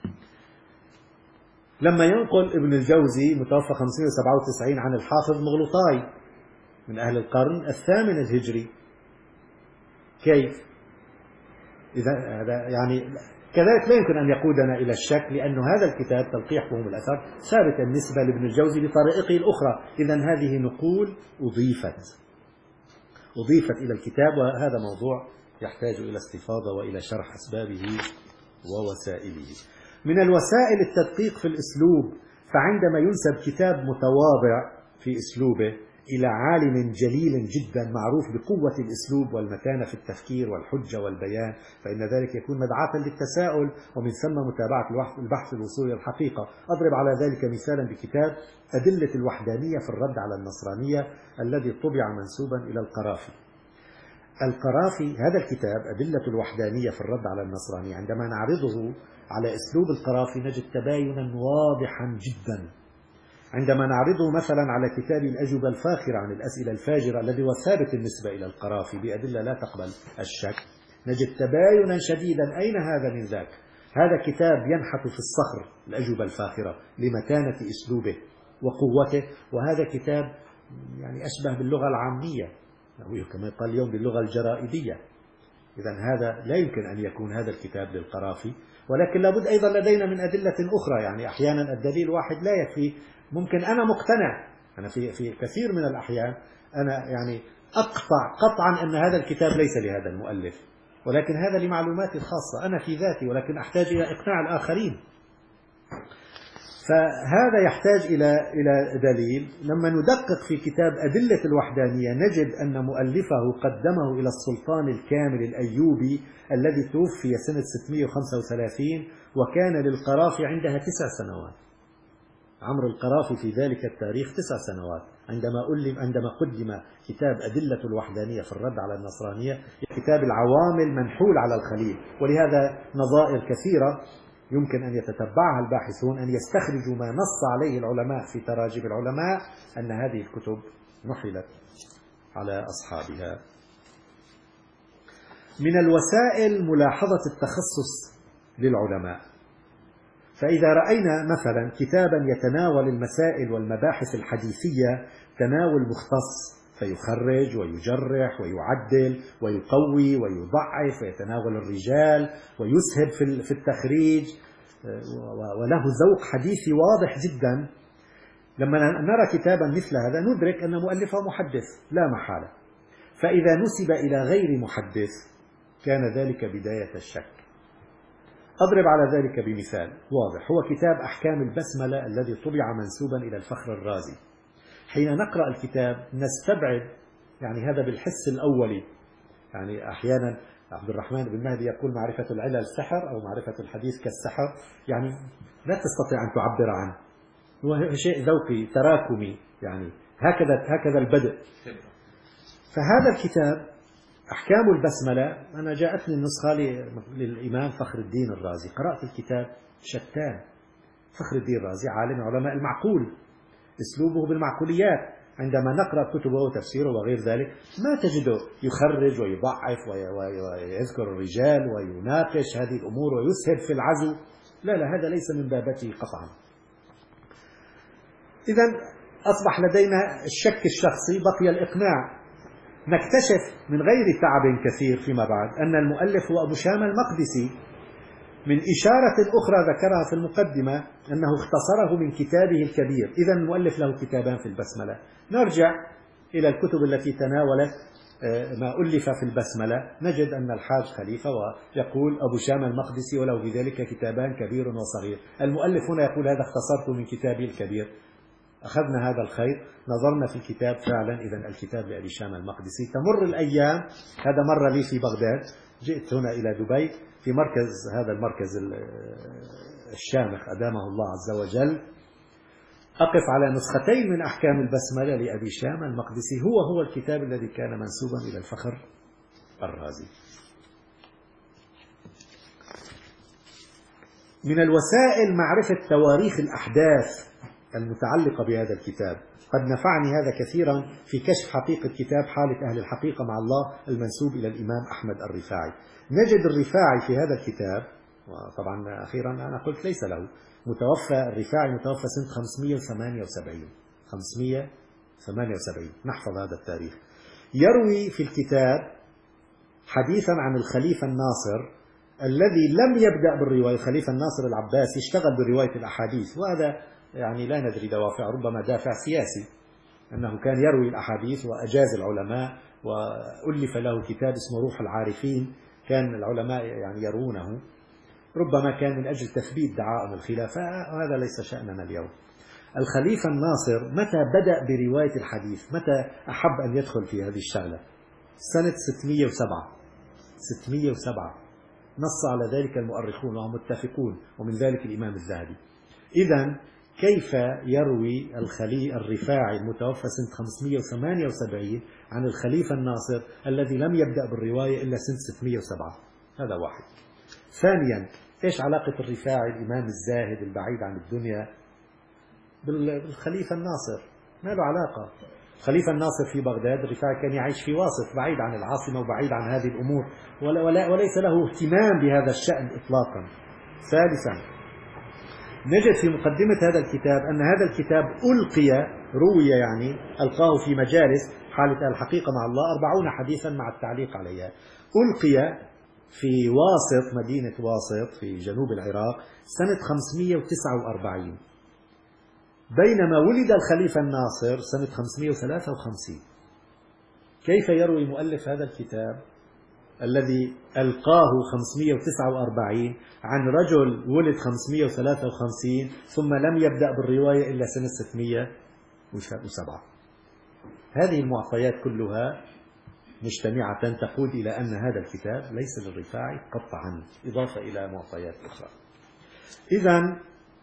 لما ينقل ابن الجوزي متوفى 597 عن الحافظ مغلطاي من أهل القرن الثامن الهجري، كيف؟ إذا هذا يعني كذلك لا يمكن أن يقودنا إلى الشك، لأن هذا الكتاب تلقيح فهوم الأثر ثابت النسبة لابن الجوزي بطريقه الأخرى. إذن هذه نقول أضيفت إلى الكتاب، وهذا موضوع يحتاج إلى استفاضة وإلى شرح أسبابه ووسائله. من الوسائل التدقيق في الأسلوب، فعندما ينسب كتاب متواضع في أسلوبه إلى عالم جليل جدا معروف بقوة الأسلوب والمتانة في التفكير والحجة والبيان، فإن ذلك يكون مدعاة للتساؤل ومن ثم متابعة البحث الوصول إلى الحقيقة. أضرب على ذلك مثالا بكتاب أدلة الوحدانية في الرد على النصرانية الذي طبع منسوبا إلى القرافي. القرافي هذا الكتاب أدلة الوحدانية في الرد على النصرانية، عندما نعرضه على أسلوب القرافي نجد تباينا واضحا جدا. عندما نعرضه مثلا على كتاب الأجوبة الفاخرة عن الأسئلة الفاجرة الذي هو ثابت بالنسبة إلى القرافي بأدلة لا تقبل الشك، نجد تباينا شديدا. أين هذا من ذاك؟ هذا كتاب ينحت في الصخر، الأجوبة الفاخرة، لمتانة أسلوبه وقوته، وهذا كتاب يعني أشبه باللغة العامية أو كما يقال اليوم باللغة الجرائدية. إذا هذا لا يمكن أن يكون هذا الكتاب للقرافي، ولكن لابد أيضا لدينا من أدلة أخرى. يعني أحيانا الدليل واحد لا يكفي. ممكن أنا مقتنع، أنا في كثير من الأحيان أنا يعني أقطع قطعا أن هذا الكتاب ليس لهذا المؤلف، ولكن هذا لمعلوماتي الخاصة أنا في ذاتي، ولكن أحتاج إلى إقناع الآخرين. فهذا يحتاج إلى دليل. لما ندقق في كتاب أدلة الوحدانية نجد أن مؤلفه قدمه إلى السلطان الكامل الأيوبي الذي توفي سنة 635، وكان للقرافي عندها 9 سنوات. عمر القرافي في ذلك التاريخ 9 سنوات عندما قدم كتاب أدلة الوحدانية في الرد على النصرانية، كتاب العوامل منحول على الخليل. ولهذا نظائر كثيرة يمكن أن يتتبعها الباحثون، أن يستخرجوا ما نص عليه العلماء في تراجم العلماء أن هذه الكتب نحلت على أصحابها. من الوسائل ملاحظة التخصص للعلماء. فإذا رأينا مثلا كتابا يتناول المسائل والمباحث الحديثية تناول مختص، فيخرج ويجرح ويعدل ويقوي ويضعف ويتناول الرجال ويسهب في التخريج، وله ذوق حديثي واضح جدا، لما نرى كتابا مثل هذا ندرك أن مؤلفه محدث لا محالة. فإذا نسب إلى غير محدث كان ذلك بداية الشك. أضرب على ذلك بمثال واضح، هو كتاب أحكام البسملة الذي طبع منسوبا إلى الفخر الرازي. حين نقرأ الكتاب نستبعد يعني هذا بالحس الأولي. يعني أحيانا عبد الرحمن بن مهدي يقول معرفة العلل سحر أو معرفة الحديث كالسحر، يعني لا تستطيع أن تعبر عنه، هو شيء ذوقي تراكمي، يعني هكذا البدء. فهذا الكتاب أحكام البسملة، أنا جاءتني النسخة للإمام فخر الدين الرازي، قرأت الكتاب شتان. فخر الدين الرازي عالم علماء المعقول، أسلوبه بالمعقوليات. عندما نقرأ كتبه وتفسيره وغير ذلك ما تجده يخرج ويضعف ويذكر الرجال ويناقش هذه الأمور ويسهب في العزو. لا هذا ليس من بابته قطعا. إذا أصبح لدينا الشك الشخصي، بقي الإقناع. نكتشف من غير تعب كثير فيما بعد أن المؤلف هو أبو شامة المقدسي، من إشارة أخرى ذكرها في المقدمة أنه اختصره من كتابه الكبير. إذا المؤلف له كتابان في البسملة. نرجع إلى الكتب التي تناولت ما ألف في البسملة، نجد أن الحاج خليفة ويقول أبو شامة المقدسي وله بذلك كتابان كبير وصغير. المؤلف هنا يقول هذا اختصرته من كتابه الكبير. أخذنا هذا الخيط، نظرنا في الكتاب فعلا إذا الكتاب لأبي شامة المقدسي. تمر الأيام، هذا مر لي في بغداد، جئت هنا إلى دبي في مركز، هذا المركز الشامخ أدامه الله عز وجل، أقف على نسختين من أحكام البسملة لأبي شامة المقدسي، هو الكتاب الذي كان منسوبا إلى الفخر الرازي. من الوسائل معرفة تواريخ الأحداث المتعلقة بهذا الكتاب. قد نفعني هذا كثيرا في كشف حقيقة كتاب حالة أهل الحقيقة مع الله المنسوب إلى الإمام أحمد الرفاعي. نجد الرفاعي في هذا الكتاب، وطبعا أخيرا أنا قلت ليس له، الرفاعي متوفى سنة 578 نحفظ هذا التاريخ. يروي في الكتاب حديثا عن الخليفة الناصر الذي لم يبدأ بالرواية. الخليفة الناصر العباسي اشتغل برواية الأحاديث، وهذا يعني لا ندري دوافع، ربما دافع سياسي، أنه كان يروي الأحاديث وأجاز العلماء، وألف له كتاب اسمه روح العارفين، كان العلماء يعني يروونه، ربما كان من أجل تثبيت دعائم الخلافة، وهذا ليس شأننا اليوم. الخليفة الناصر متى بدأ برواية الحديث، متى أحب أن يدخل في هذه الشغلة؟ سنة 607 نص على ذلك المؤرخون وهم متفقون، ومن ذلك الإمام الذهبي. إذن كيف يروي الرفاعي المتوفى سنة 578 عن الخليفة الناصر الذي لم يبدأ بالرواية إلا سنة 607؟ هذا واحد. ثانيا، إيش علاقة الرفاعي الإمام الزاهد البعيد عن الدنيا بالخليفة الناصر؟ ما له علاقة. الخليفة الناصر في بغداد، الرفاعي كان يعيش في واسط بعيد عن العاصمة وبعيد عن هذه الأمور، وليس له اهتمام بهذا الشأن إطلاقا. ثالثا، نجد في مقدمة هذا الكتاب أن هذا الكتاب روي يعني ألقاه في مجالس حالة الحقيقة مع الله 40 حديثا مع التعليق عليها، ألقي في واسط، مدينة واسط في جنوب العراق سنة 549، بينما ولد الخليفة الناصر سنة 553. كيف يروي مؤلف هذا الكتاب الذي ألقاه 549 عن رجل ولد 553 ثم لم يبدأ بالرواية إلا سنة 607؟ هذه المعطيات كلها مجتمعة تقود إلى أن هذا الكتاب ليس للرفاعي قطعا، إضافة إلى معطيات أخرى. إذن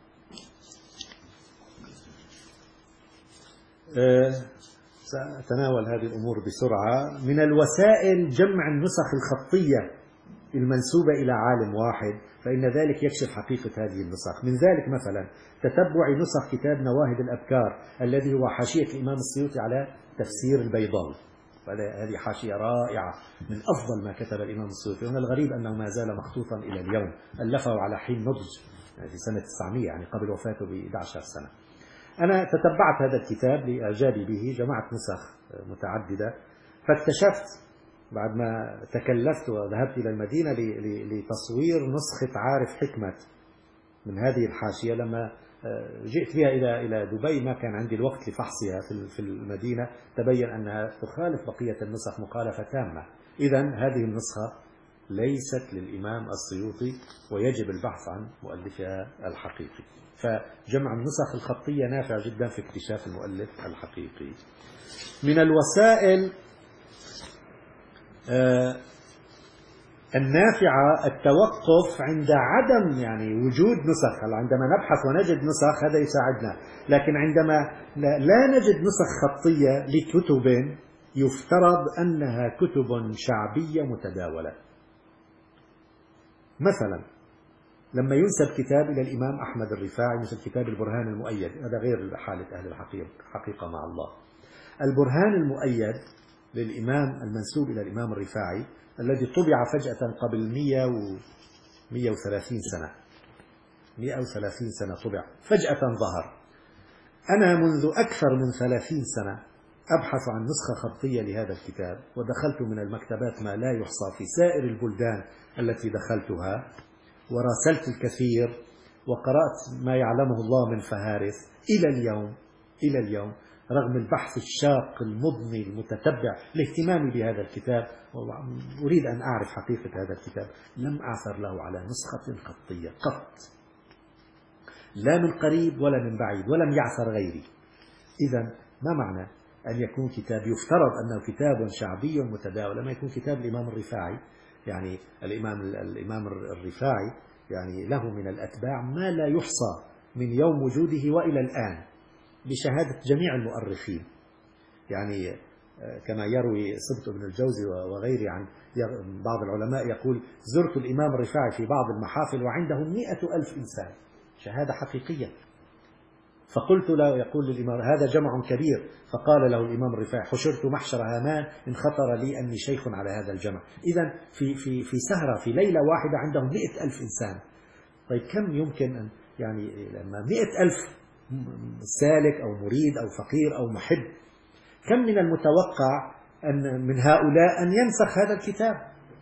سأتناول هذه الأمور بسرعة. من الوسائل جمع النسخ الخطية المنسوبة إلى عالم واحد، فإن ذلك يكشف حقيقة هذه النسخ. من ذلك مثلا تتبع نسخ كتاب نواهد الأبكار الذي هو حاشية الإمام السيوطي على تفسير البيضاوي، هذه حاشية رائعة من أفضل ما كتب الإمام السيوطي، ومن الغريب أنه ما زال مخطوطا إلى اليوم، ألفه على حين نضج في سنة 900 يعني قبل وفاته ب11 سنة. أنا تتبعت هذا الكتاب لإعجابي به، جمعت نسخ متعددة، فاكتشفت بعد ما تكلفت وذهبت إلى المدينة لتصوير نسخة عارف حكمة من هذه الحاشية، لما جئت بها إلى دبي ما كان عندي الوقت لفحصها في المدينة، تبين أنها تخالف بقية النسخ مخالفة تامة. إذن هذه النسخة ليست للإمام السيوطي ويجب البحث عن مؤلفها الحقيقي. فجمع النسخ الخطية نافع جدا في اكتشاف المؤلف الحقيقي. من الوسائل النافعة التوقف عند عدم يعني وجود نسخ. عندما نبحث ونجد نسخ هذا يساعدنا، لكن عندما لا نجد نسخ خطية لكتب يفترض أنها كتب شعبية متداولة. مثلا لما ينسب كتاب إلى الإمام أحمد الرفاعي مثل كتاب البرهان المؤيد، هذا غير حالة أهل الحقيقة مع الله. البرهان المؤيد للإمام المنسوب إلى الإمام الرفاعي الذي طبع فجأة قبل 130 سنة، 130 سنة طبع فجأة ظهر. أنا منذ أكثر من 30 سنة أبحث عن نسخة خطية لهذا الكتاب، ودخلت من المكتبات ما لا يحصى في سائر البلدان التي دخلتها، وراسلت الكثير وقرأت ما يعلمه الله من فهارس. إلى اليوم رغم البحث الشاق المضني المتتبع لاهتمامي بهذا الكتاب وأريد أن أعرف حقيقة هذا الكتاب، لم أعثر له على نسخة خطية قط، لا من قريب ولا من بعيد، ولم يعثر غيري. إذن ما معنى أن يكون كتاب يفترض أنه كتاب شعبي متداول لما يكون كتاب الإمام الرفاعي؟ يعني الإمام الرفاعي يعني له من الأتباع ما لا يحصى من يوم وجوده وإلى الآن بشهادة جميع المؤرخين. يعني كما يروي سبط بن الجوزي وغيره عن بعض العلماء يقول: زرت الإمام الرفاعي في بعض المحافل وعنده 100,000 إنسان، شهادة حقيقية. فقلت له، يقول للإمام: هذا جمع كبير. فقال له الإمام الرفاعي: حشرت محشر هامان إن خطر لي أني شيخ على هذا الجمع. إذن في سهرة في ليلة واحدة عندهم 100,000 إنسان. طيب كم يمكن أن يعني لما 100,000 سالك أو مريد أو فقير أو محب، كم من المتوقع أن من هؤلاء أن ينسخ هذا الكتاب؟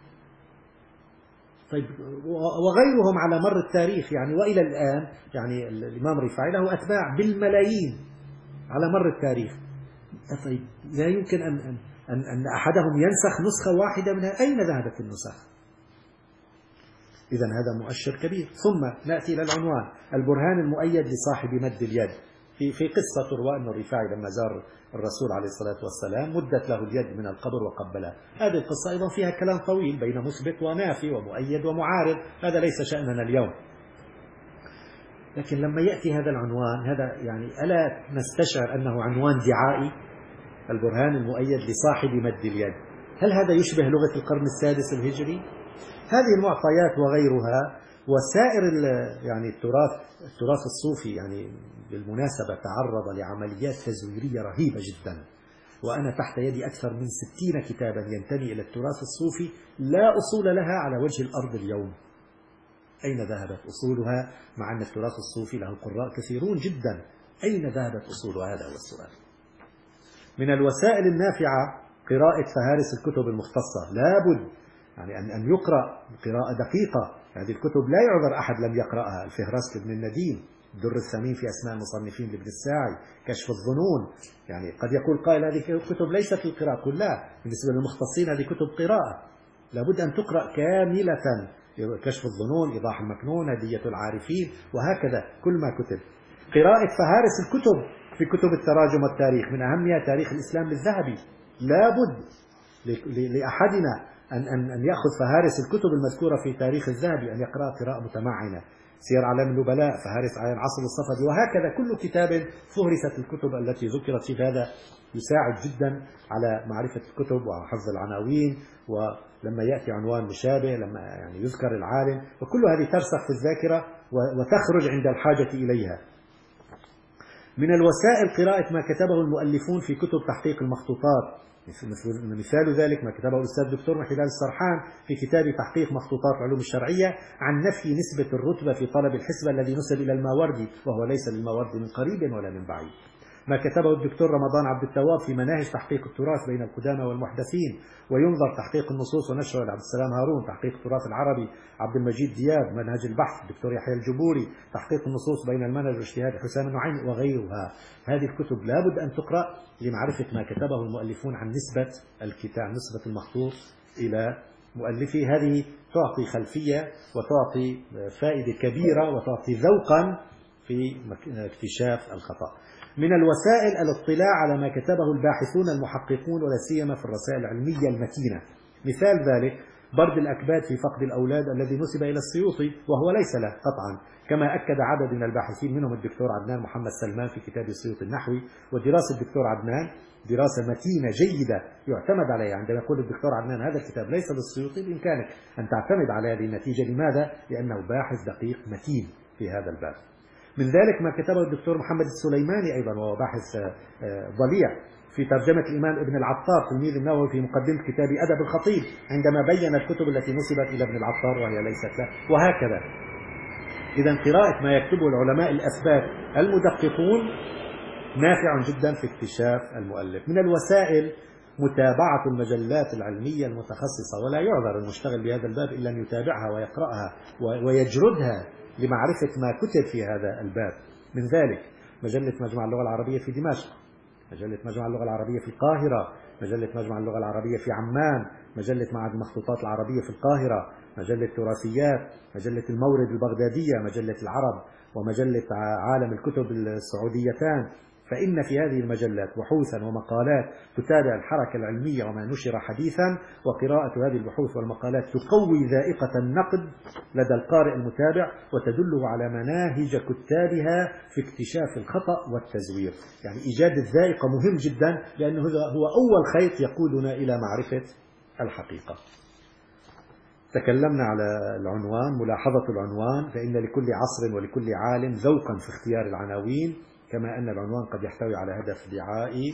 طيب وغيرهم على مر التاريخ يعني وإلى الآن، يعني الإمام الرفاعي له أتباع بالملايين على مر التاريخ. طيب لا يمكن أن أحدهم ينسخ نسخة واحدة منها. أين ذهبت النسخ؟ إذن هذا مؤشر كبير. ثم نأتي إلى العنوان: البرهان المؤيد لصاحب مد اليد. في قصة تروى أن الرفاعي لما زار الرسول عليه الصلاة والسلام مدت له اليد من القبر وقبلها. هذه القصة أيضا فيها كلام طويل بين مثبت ونافي ومؤيد ومعارض، هذا ليس شأننا اليوم. لكن لما يأتي هذا العنوان، هذا يعني ألا نستشعر أنه عنوان دعائي؟ البرهان المؤيد لصاحب مد اليد. هل هذا يشبه لغة القرن السادس الهجري؟ هذه المعطيات وغيرها وسائر يعني التراث الصوفي يعني بالمناسبة تعرض لعمليات تزويرية رهيبة جدا، وأنا تحت يدي أكثر من 60 كتابا ينتمي إلى التراث الصوفي لا أصول لها على وجه الأرض اليوم. أين ذهبت أصولها مع أن التراث الصوفي له قراء كثيرون جدا؟ أين ذهبت أصولها؟ هذا هو السؤال. من الوسائل النافعة قراءة فهارس الكتب المختصة، لابد يعني أن يقرأ قراءة دقيقة. هذه الكتب لا يعذر أحد لم يقرأها. الفهرست لابن النديم، الدر الثمين في أسماء المصنفين لابن الساعي، كشف الظنون. يعني قد يقول قائل هذه كتب ليست للقراءة، كلها بالنسبة للمختصين هذه كتب قراءة، لابد أن تقرأ كاملة. كشف الظنون، إيضاح المكنون، هدية العارفين، وهكذا كل ما كتب. قراءة فهارس الكتب في كتب التراجم والتاريخ، من أهمها تاريخ الإسلام للذهبي. لابد لأحدنا أن يأخذ فهارس الكتب المذكورة في تاريخ الذهبي، أن يقرأ قراءة متمعنة. سير أعلام النبلاء، فهارس عين عصر الصفدي، وهكذا كل كتاب فهرست الكتب التي ذكرت في هذا يساعد جدا على معرفة الكتب وحفظ العناوين، ولما يأتي عنوان مشابه لما يعني يذكر العالم، وكل هذه ترسخ في الذاكرة وتخرج عند الحاجة إليها. من الوسائل قراءة ما كتبه المؤلفون في كتب تحقيق المخطوطات. مثال ذلك ما كتبه الأستاذ الدكتور محي السرحان في كتاب تحقيق مخطوطات العلوم الشرعية عن نفي نسبة الرتبة في طلب الحسبة الذي نسب إلى الماوردي، وهو ليس للماوردي من قريب ولا من بعيد. ما كتبه الدكتور رمضان عبد التواب في مناهج تحقيق التراث بين القدامى والمحدثين، وينظر تحقيق النصوص ونشره لعبد السلام هارون، تحقيق التراث العربي عبد المجيد دياب، منهج البحث الدكتور يحيى الجبوري، تحقيق النصوص بين المنهج واجتهاد حسام النعيمي وغيرها. هذه الكتب لابد أن تقرأ لمعرفة ما كتبه المؤلفون عن نسبة الكتاب، نسبة المخطوط إلى مؤلفه. هذه تعطي خلفية وتعطي فائدة كبيرة وتعطي ذوقا في اكتشاف الخطأ. من الوسائل الاطلاع على ما كتبه الباحثون المحققون ولا سيما في الرسائل العلمية المتينة. مثال ذلك برد الأكباد في فقد الأولاد الذي نسب إلى السيوطي وهو ليس له قطعا، كما أكد عدد من الباحثين منهم الدكتور عدنان محمد سلمان في كتاب السيوطي النحوي. ودراسة الدكتور عدنان دراسة متينة جيدة يعتمد عليها. عندما يقول الدكتور عدنان هذا الكتاب ليس للسيوطي، بإمكانك أن تعتمد على هذه النتيجة. لماذا؟ لأنه باحث دقيق متين في هذا الباب. من ذلك ما كتبه الدكتور محمد السليماني أيضا، وهو باحث ضليع في ترجمة الإمام ابن العطار تلميذ النووي في مقدمة كتاب أدب الخطيب، عندما بين الكتب التي نسبت إلى ابن العطار وهي ليست له، وهكذا. إذا قراءة ما يكتبه العلماء الأثبات المدققون نافع جدا في اكتشاف المؤلف. من الوسائل متابعة المجلات العلمية المتخصصة، ولا يعذر المشتغل بهذا الباب إلا أن يتابعها ويقرأها ويجردها لمعرفة ما كتب في هذا الباب. من ذلك مجلة مجمع اللغة العربية في دمشق، مجلة مجمع اللغة العربية في القاهرة، مجلة مجمع اللغة العربية في عمان، مجلة معهد المخطوطات العربية في القاهرة، مجلة تراثيات، مجلة المورد البغدادية، مجلة العرب، ومجلة عالم الكتب السعوديتان. فإن في هذه المجلات بحوثا ومقالات تتابع الحركة العلمية وما نشر حديثا، وقراءة هذه البحوث والمقالات تقوي ذائقة النقد لدى القارئ المتابع وتدله على مناهج كتابها في اكتشاف الخطأ والتزوير. يعني إيجاد الذائقة مهم جدا، لأنه هو أول خيط يقودنا إلى معرفة الحقيقة. تكلمنا على العنوان، ملاحظة العنوان، فإن لكل عصر ولكل عالم ذوقا في اختيار العناوين، كما أن العنوان قد يحتوي على هدف دعائي.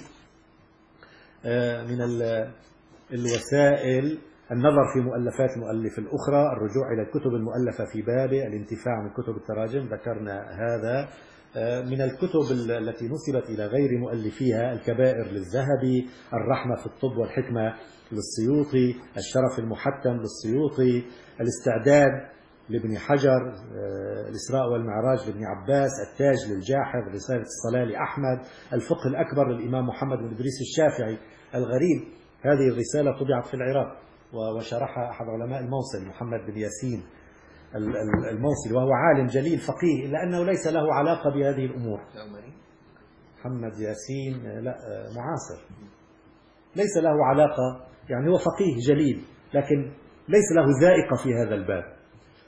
من الوسائل النظر في مؤلفات المؤلف الأخرى، الرجوع إلى الكتب المؤلفة في بابه، الانتفاع من كتب التراجم، ذكرنا هذا. من الكتب التي نسبت إلى غير مؤلفيها، الكبائر للذهبي، الرحمة في الطب والحكمة للسيوطي، الشرف المحتم للسيوطي، الاستعداد لابن حجر، الإسراء والمعراج لابن عباس، التاج للجاحظ، رسالة الصلاة لأحمد، الفقه الأكبر للإمام محمد بن إدريس الشافعي. الغريب هذه الرسالة طبعت في العراق وشرحها أحد علماء الموصل محمد بن ياسين الموصل، وهو عالم جليل فقيه، إلا أنه ليس له علاقة بهذه الأمور. محمد ياسين لا معاصر، ليس له علاقة، يعني هو فقيه جليل لكن ليس له ذائقة في هذا الباب.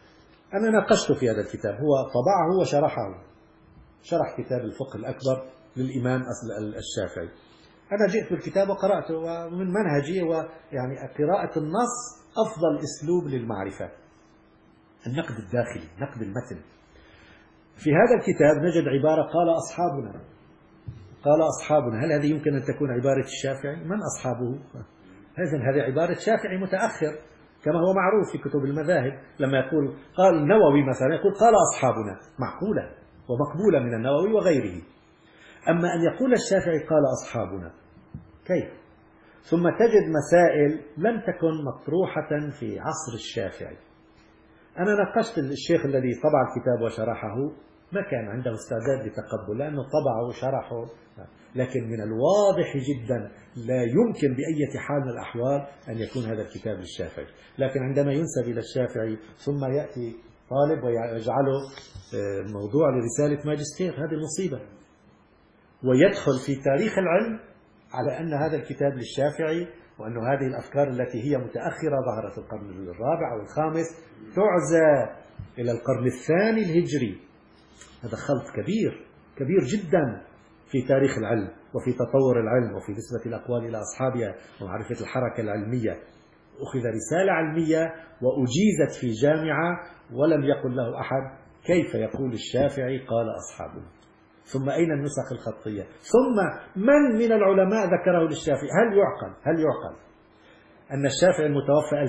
أنا ناقشت في هذا الكتاب، هو طبعه وشرحه، شرح كتاب الفقه الأكبر للإمام الشافعي. أنا جئت بالكتاب وقرأته، ومن منهجي ويعني قراءة النص أفضل أسلوب للمعرفة، النقد الداخلي، نقد المتن. في هذا الكتاب نجد عبارة قال أصحابنا، قال أصحابنا، هل هذه يمكن أن تكون عبارة الشافعي؟ من أصحابه؟ إذن هذه عبارة شافعي متأخر، كما هو معروف في كتب المذاهب، لما يقول قال النووي مثلا يقول قال أصحابنا، معقولة ومقبولة من النووي وغيره. أما أن يقول الشافعي قال أصحابنا، كيف؟ ثم تجد مسائل لم تكن مطروحة في عصر الشافعي. أنا ناقشت الشيخ الذي طبع الكتاب وشرحه، ما كان عنده استعداد لتقبل، لأنه طبعه وشرحه، لكن من الواضح جدا لا يمكن بأي حال من الأحوال أن يكون هذا الكتاب للشافعي. لكن عندما ينسب إلى الشافعي ثم يأتي طالب ويجعله موضوع لرسالة ماجستير، هذه المصيبة، ويدخل في تاريخ العلم على أن هذا الكتاب للشافعي، وأن هذه الأفكار التي هي متأخرة ظهرت في القرن الرابع أو الخامس تعزى إلى القرن الثاني الهجري. هذا خلط كبير كبير جدا في تاريخ العلم وفي تطور العلم وفي نسبة الأقوال إلى أصحابها ومعرفة الحركة العلمية. أخذ رسالة علمية وأجيزت في جامعة ولم يقل له أحد كيف يقول الشافعي قال أصحابه، ثم أين النسخ الخطية، ثم من العلماء ذكره للشافعي. هل يعقل أن الشافعي المتوفى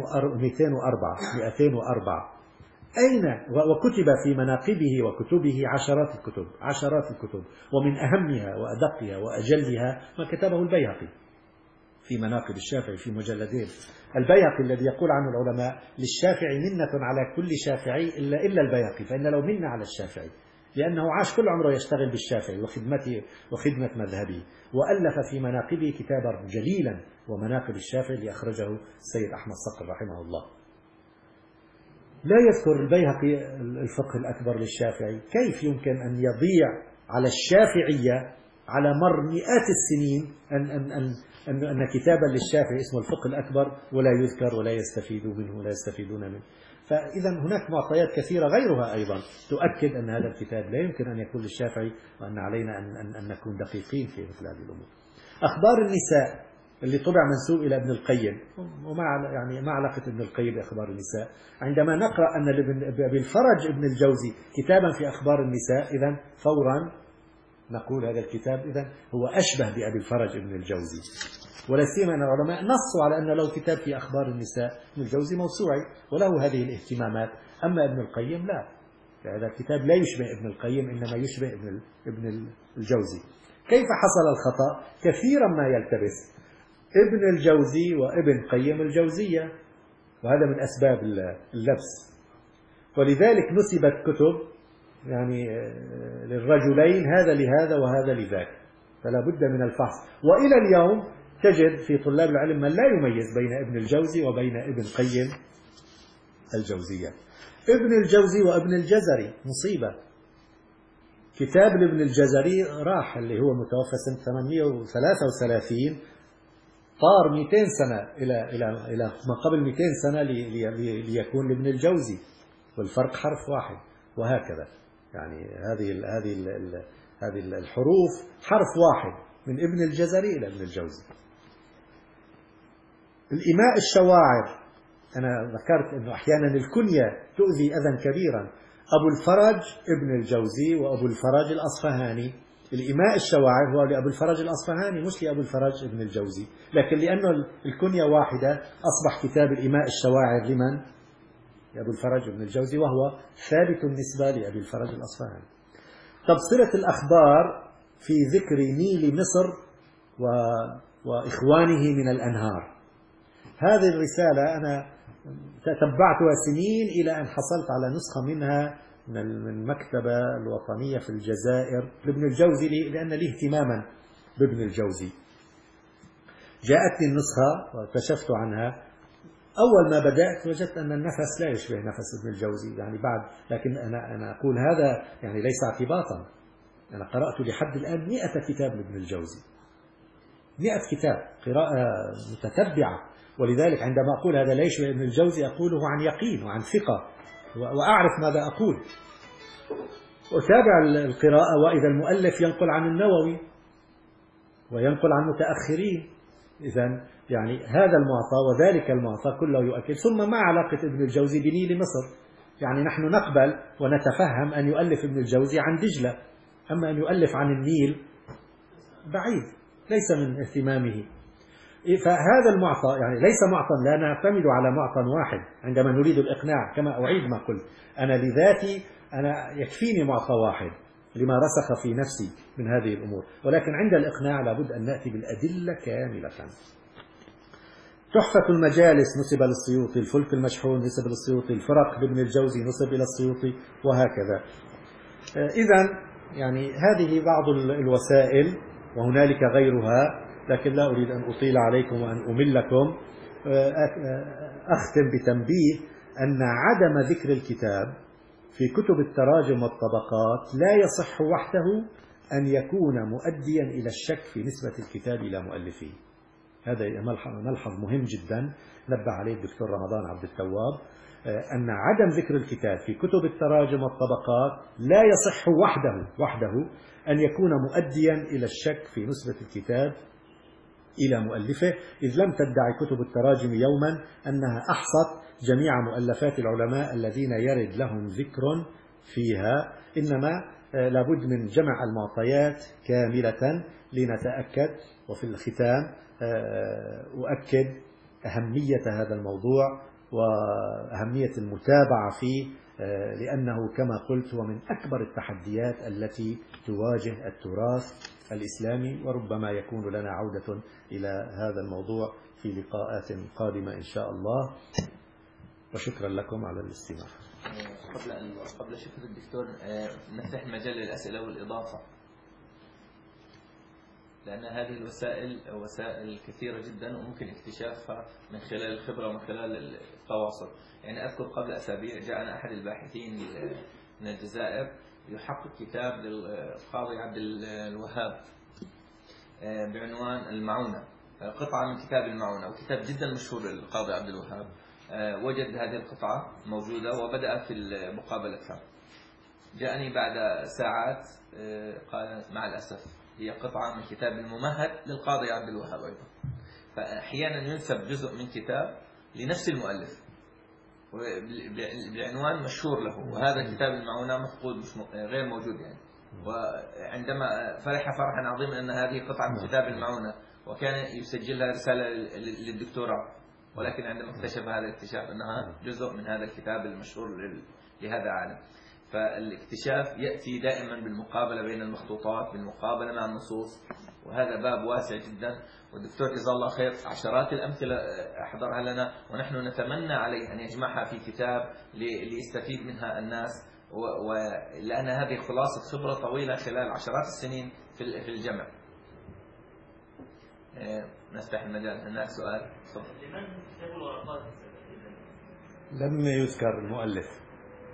204 أين وكتب في مناقبه وكتبه عشرات الكتب، ومن أهمها وأدقها وأجلها ما كتبه البيهقي في مناقب الشافعي في مجلدين. البيهقي الذي يقول عنه العلماء للشافعي منة على كل شافعي إلا البيهقي، فإن له منة على الشافعي، لأنه عاش كل عمره يشتغل بالشافعي وخدمته وخدمة مذهبه، وألف في مناقبه كتابا جليلا ومناقب الشافعي لأخرجه السيد أحمد صقر رحمه الله. لا يذكر البيهقي الفقه الأكبر للشافعي. كيف يمكن أن يضيع على الشافعية على مر مئات السنين أن كتابا للشافعي اسمه الفقه الأكبر ولا يذكر ولا يستفيدوا منه ولا يستفيدون منه؟ فإذا هناك معطيات كثيرة غيرها أيضا تؤكد أن هذا الكتاب لا يمكن أن يكون للشافعي، وأن علينا أن نكون دقيقين في مثل هذه الأمور. أخبار النساء اللي طبع منسوب إلى ابن القيم، ما علاقة ابن القيم بأخبار النساء؟ عندما نقرأ أن أبي الفرج ابن الجوزي كتابا في أخبار النساء، إذن فورا نقول هذا الكتاب إذن هو أشبه بأبي الفرج ابن الجوزي، ولا سيما أن العلماء نصوا على أن له كتاب في أخبار النساء. ابن الجوزي موسوعي وله هذه الاهتمامات، أما ابن القيم لا، هذا الكتاب لا يشبه ابن القيم، إنما يشبه ابن الجوزي. كيف حصل الخطأ؟ كثيرا ما يلتبس ابن الجوزي وابن قيم الجوزية، وهذا من أسباب اللبس، ولذلك نسبت كتب يعني للرجلين، هذا لهذا وهذا لذاك، فلا بد من الفحص. وإلى اليوم تجد في طلاب العلم من لا يميز بين ابن الجوزي وبين ابن قيم الجوزية. ابن الجوزي وابن الجزري مصيبة. كتاب لابن الجزري راح، اللي هو متوفى سنة 833، طار 200 سنة إلى ما قبل 200 سنة ليكون لابن الجوزي، والفرق حرف واحد، وهكذا. يعني هذه الحروف حرف واحد من ابن الجزري إلى ابن الجوزي. الإماء الشواعر، أنا ذكرت أنه أحيانا الكنية تؤذي أذى كبيرا. أبو الفرج ابن الجوزي وأبو الفرج الأصفهاني. الإماء الشواعر هو لأبو الفرج الأصفهاني مش لأبو الفرج ابن الجوزي، لكن لأنه الكنية واحدة أصبح كتاب الإماء الشواعر لمن؟ لأبو الفرج ابن الجوزي، وهو ثابت النسبة لأبي الفرج الأصفهاني. تبصرة الأخبار في ذكر نيل مصر وإخوانه من الأنهار. هذه الرسالة أنا تتبعتها سنين إلى أن حصلت على نسخة منها من المكتبة الوطنية في الجزائر لابن الجوزي، لأن لي اهتماما بابن الجوزي. جاءتني النسخة وكشفت عنها. أول ما بدأت وجدت أن النفس لا يشبه نفس ابن الجوزي، يعني بعد، لكن أنا أقول هذا يعني ليس اعتباطا. أنا قرأت لحد الآن 100 كتاب لابن الجوزي، 100 كتاب قراءة متتبعة. ولذلك عندما أقول هذا لا يشبه ابن الجوزي أقوله عن يقين وعن ثقة، وأعرف ماذا أقول، أتابع القراءة، وإذا المؤلف ينقل عن النووي وينقل عن متأخرين، إذن يعني هذا المعطى وذلك المعطى كله يؤكد. ثم ما علاقة ابن الجوزي بنيل مصر؟ يعني نحن نقبل ونتفهم أن يؤلف ابن الجوزي عن دجلة، أما أن يؤلف عن النيل بعيد، ليس من اهتمامه. فهذا المعطى يعني ليس معطى، لا نعتمد على معطى واحد عندما نريد الإقناع. كما أعيد ما قلت، أنا لذاتي أنا يكفيني معطى واحد لما رسخ في نفسي من هذه الأمور، ولكن عند الإقناع لابد أن نأتي بالأدلة كاملة. تحفة المجالس نسب للسيوطي، الفلك المشحون نسب للسيوطي، الفرق بابن الجوزي نسب إلى السيوطي، وهكذا. إذن يعني هذه بعض الوسائل وهنالك غيرها، لكن لا أريد أن أطيل عليكم وأن أملكم. أختم بتنبيه أن عدم ذكر الكتاب في كتب التراجم والطبقات لا يصح وحده أن يكون مؤديا إلى الشك في نسبة الكتاب إلى مؤلفه. هذا ملحظ مهم جدا نبه عليه الدكتور رمضان عبد التواب، أن عدم ذكر الكتاب في كتب التراجم والطبقات لا يصح وحده أن يكون مؤديا إلى الشك في نسبة الكتاب إلى مؤلفه، إذ لم تدعي كتب التراجم يوما أنها أحصت جميع مؤلفات العلماء الذين يرد لهم ذكر فيها، إنما لابد من جمع المعطيات كاملة لنتأكد. وفي الختام أؤكد أهمية هذا الموضوع وأهمية المتابعة فيه، لأنه كما قلت هو من أكبر التحديات التي تواجه التراث الإسلامي، وربما يكون لنا عودة إلى هذا الموضوع في لقاءات قادمة إن شاء الله. وشكرا لكم على الاستماع. قبل شكر الدكتور نفتح مجال للأسئلة والإضافة، لأن هذه الوسائل وسائل كثيرة جدا وممكن اكتشافها من خلال الخبرة ومن خلال التواصل. يعني أذكر قبل أسابيع جاءنا أحد الباحثين من الجزائر يحقق كتاب للقاضي عبد الوهاب بعنوان المعونة، قطعة من كتاب المعونة، وكتاب جدا مشهور للقاضي عبد الوهاب. وجد هذه القطعة موجودة وبدأ في مقابلتها. جاءني بعد ساعات قال مع الأسف هي قطعة من كتاب الممهد للقاضي عبد الوهاب أيضا. فأحيانا ينسب جزء من كتاب لنفس المؤلف بعنوان مشهور له، وهذا كتاب المعونة مفقود غير موجود يعني. وعندما فرح فرحا عظيما أن هذه قطعة من كتاب المعونة، وكان يسجلها رسالة للدكتوراه، ولكن عندما اكتشف هذا الاكتشاف أنها جزء من هذا الكتاب المشهور لهذا العالم. فالاكتشاف يأتي دائما بالمقابلة بين المخطوطات، بالمقابلة مع النصوص، وهذا باب واسع جدا. والدكتور جزاه الله خير عشرات الأمثلة أحضرها لنا، ونحن نتمنى عليه أن يجمعها في كتاب ليستفيد منها الناس، ولأن هذه خلاصة خبرة طويلة خلال عشرات السنين في الجمع. نفتح المجال. هناك سؤال؟ لمن كتاب الورقات؟ لم يذكر المؤلف.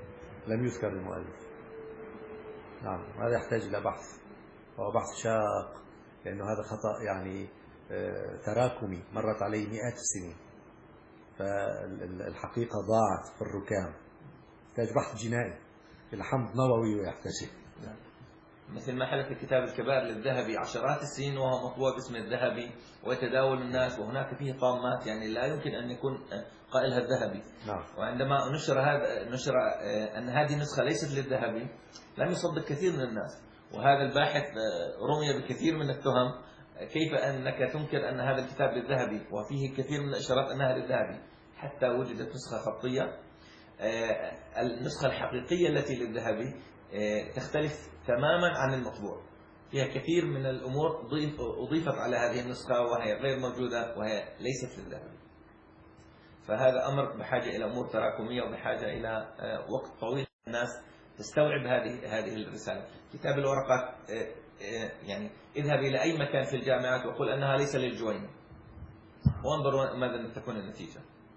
نعم، هذا يحتاج إلى بحث، هو بحث شاق، لأنه هذا خطأ يعني تراكمي مرت عليه مئات السنين، فالحقيقة ضاعت في الركام، يحتاج بحث جنائي إلى حمض نووي ويحتاج. مثل ما حدث الكتاب الكبار للذهبي عشرات السنين وهو مطبوع باسم الذهبي ويتداول الناس، وهناك فيه طامات يعني لا يمكن أن يكون قائلها الذهبي. نعم. وعندما نشر أن هذه النسخة ليست للذهبي لم يصدق كثير من الناس، وهذا الباحث رمي بكثير من التهم. كيف أنك تنكر أن هذا الكتاب للذهبي وفيه كثير من الإشارات أنها للذهبي؟ حتى وجدت نسخة خطية. النسخة الحقيقية التي للذهبي تختلف تماما عن المطبوع، فيها كثير من الأمور أضيفت على هذه النسخة وهي غير موجودة وهي ليست للذهبي. فهذا أمر بحاجة إلى أمور تراكمية وبحاجة إلى وقت طويل الناس تستوعب هذه الرسالة. كتاب الورقات يعني اذهب إلى أي مكان في الجامعات وقل أنها ليس للجويني وانظروا ماذا تكون النتيجة.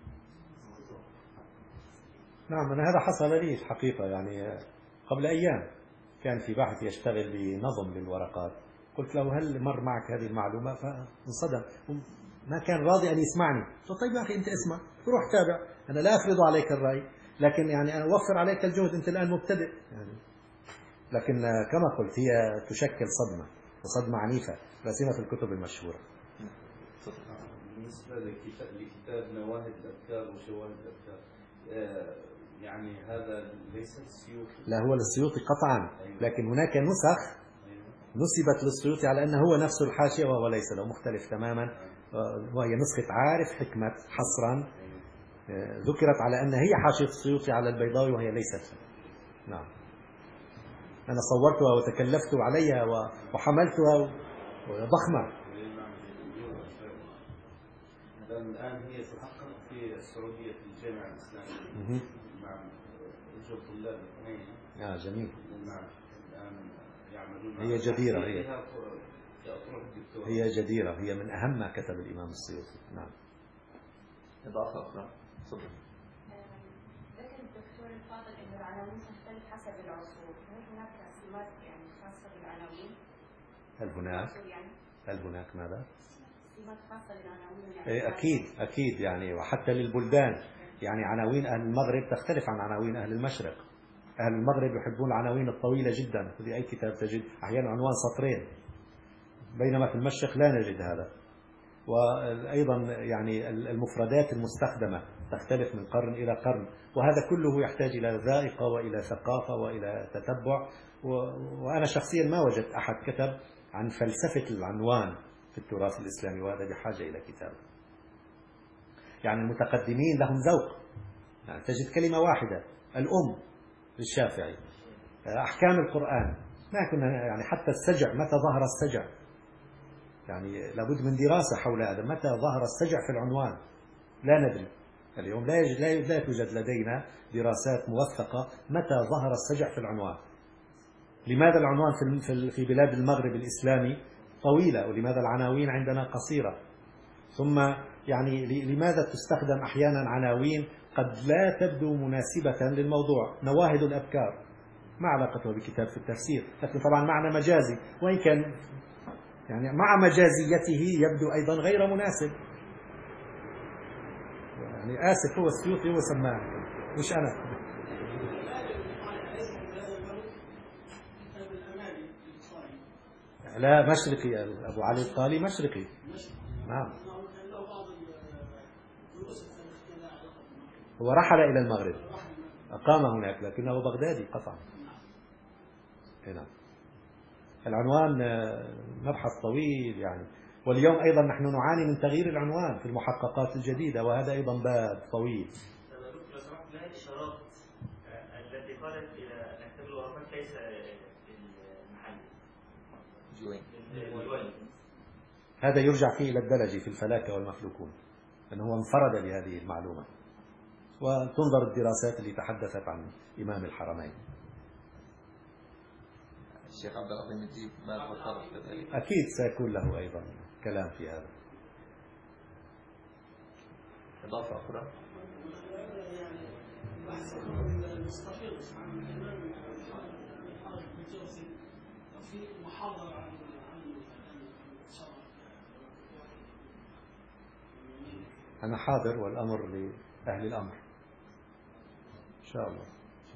نعم، أنا هذا حصل لي الحقيقة، يعني قبل أيام كان في باحث يشتغل بنظم للورقات، قلت له هل مر معك هذه المعلومة؟ فانصدم، ما كان راضي أن يسمعني. قلت طيب يا أخي أنت اسمع، روح تابع، أنا لا أفرض عليك الرأي، لكن يعني أنا أوفر عليك الجهد، أنت الآن مبتدئ يعني. لكن كما قلت هي تشكل صدمة، وصدمة عنيفة، لا سيما في الكتب المشهورة. بالنسبة لكتاب نواهد الأفكار وشواهد الأفكار، يعني هذا ليس السيوطي؟ لا، هو للسيوطي قطعا، لكن هناك نسخ نسبت للسيوطي على أنه هو نفس الحاشية وهو ليس له، مختلف تماما، وهي نسخة عارف حكمة حصرا ذكرت على أن هي حاشية السيوطي على البيضاوي وهي ليست. نعم، أنا صورتها وتكلفت عليها وحملتها ضخمة. الآن هي تحقق في السعودية في الجامعة الإسلامية مع وجوه طلاب الاثنين. جميل. نعم، الآن يعملون. هي جديرة، هي جديرة، هي من أهم ما كتب الإمام السيوطي. نعم. إضافة أخرى. تفضل. ذكر الدكتور الفاضل أن العناوين تختلف حسب العصور، هل هناك سمات يعني خاصة بالعناوين؟ هل هناك ماذا؟ سمات خاصة بالعناوين يعني؟ أكيد يعني، وحتى للبلدان، يعني عناوين أهل المغرب تختلف عن عناوين أهل المشرق. أهل المغرب يحبون العناوين الطويلة جدا، في أي كتاب تجد أحيانا عنوان سطرين، بينما في المشرق لا نجد هذا. وأيضا يعني المفردات المستخدمة تختلف من قرن إلى قرن، وهذا كله يحتاج إلى ذائقة وإلى ثقافة وإلى تتبع. وأنا شخصيا ما وجدت أحد كتب عن فلسفة العنوان في التراث الإسلامي، وهذا بحاجة إلى كتاب. يعني المتقدمين لهم ذوق، يعني تجد كلمة واحدة، الأم للشافعي، أحكام القرآن، ما كنا يعني حتى السجع، متى ظهر السجع؟ يعني لابد من دراسة حول هذا، متى ظهر السجع في العنوان؟ لا ندري اليوم، لا توجد لدينا دراسات موثقة متى ظهر السجع في العنوان. لماذا العنوان في بلاد المغرب الإسلامي طويلة، ولماذا العناوين عندنا قصيرة؟ ثم يعني لماذا تستخدم أحيانا عناوين قد لا تبدو مناسبة للموضوع؟ نواهد الأفكار ما علاقته بكتاب في التفسير، لكن طبعا معنى مجازي، وإن كان يعني مع مجازيته يبدو أيضا غير مناسب. يعني آسف، هو السيوطي هو سماه مش أنا. لا، مشرقي، أبو علي الطالي مشرقي. نعم، هو رحل إلى المغرب، أقام هناك، لكنه بغدادي قطعا. هنا العنوان مبحث طويل يعني، واليوم أيضا نحن نعاني من تغيير العنوان في المحققات الجديدة، وهذا أيضا باب طويل. لو سمحت، ما الإشارات التي قالت إلى أن كتاب الورقات ليس المحل؟ هذا يرجع فيه إلى الدلجي في الفلاكة والمفلوكون، أنه هو انفرد بهذه المعلومة، وتنظر الدراسات اللي تحدثت عن إمام الحرمين. الشيخ عبد العظيم الجيب ما تفضل في ذلك؟ أكيد سيكون له أيضا كلام في هذا. إضافة أخرى. أنا حاضر، والأمر لأهل الأمر إن شاء الله.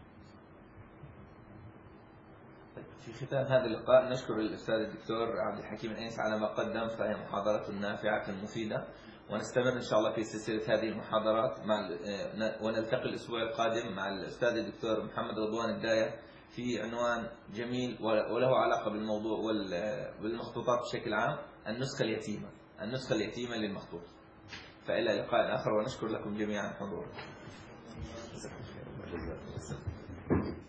في ختام هذا اللقاء نشكر الأستاذ الدكتور عبد الحكيم الأنيس على ما قدم، فهي محاضرة نافعة مفيدة، ونستمر إن شاء الله في سلسلة هذه المحاضرات ونلتقي الأسبوع القادم مع الأستاذ الدكتور محمد رضوان الداية في عنوان جميل وله علاقة بالموضوع والمخطوطات بشكل عام، النسخة اليتيمة للمخطوط. فإلى لقاء آخر، ونشكر لكم جميعا حضور.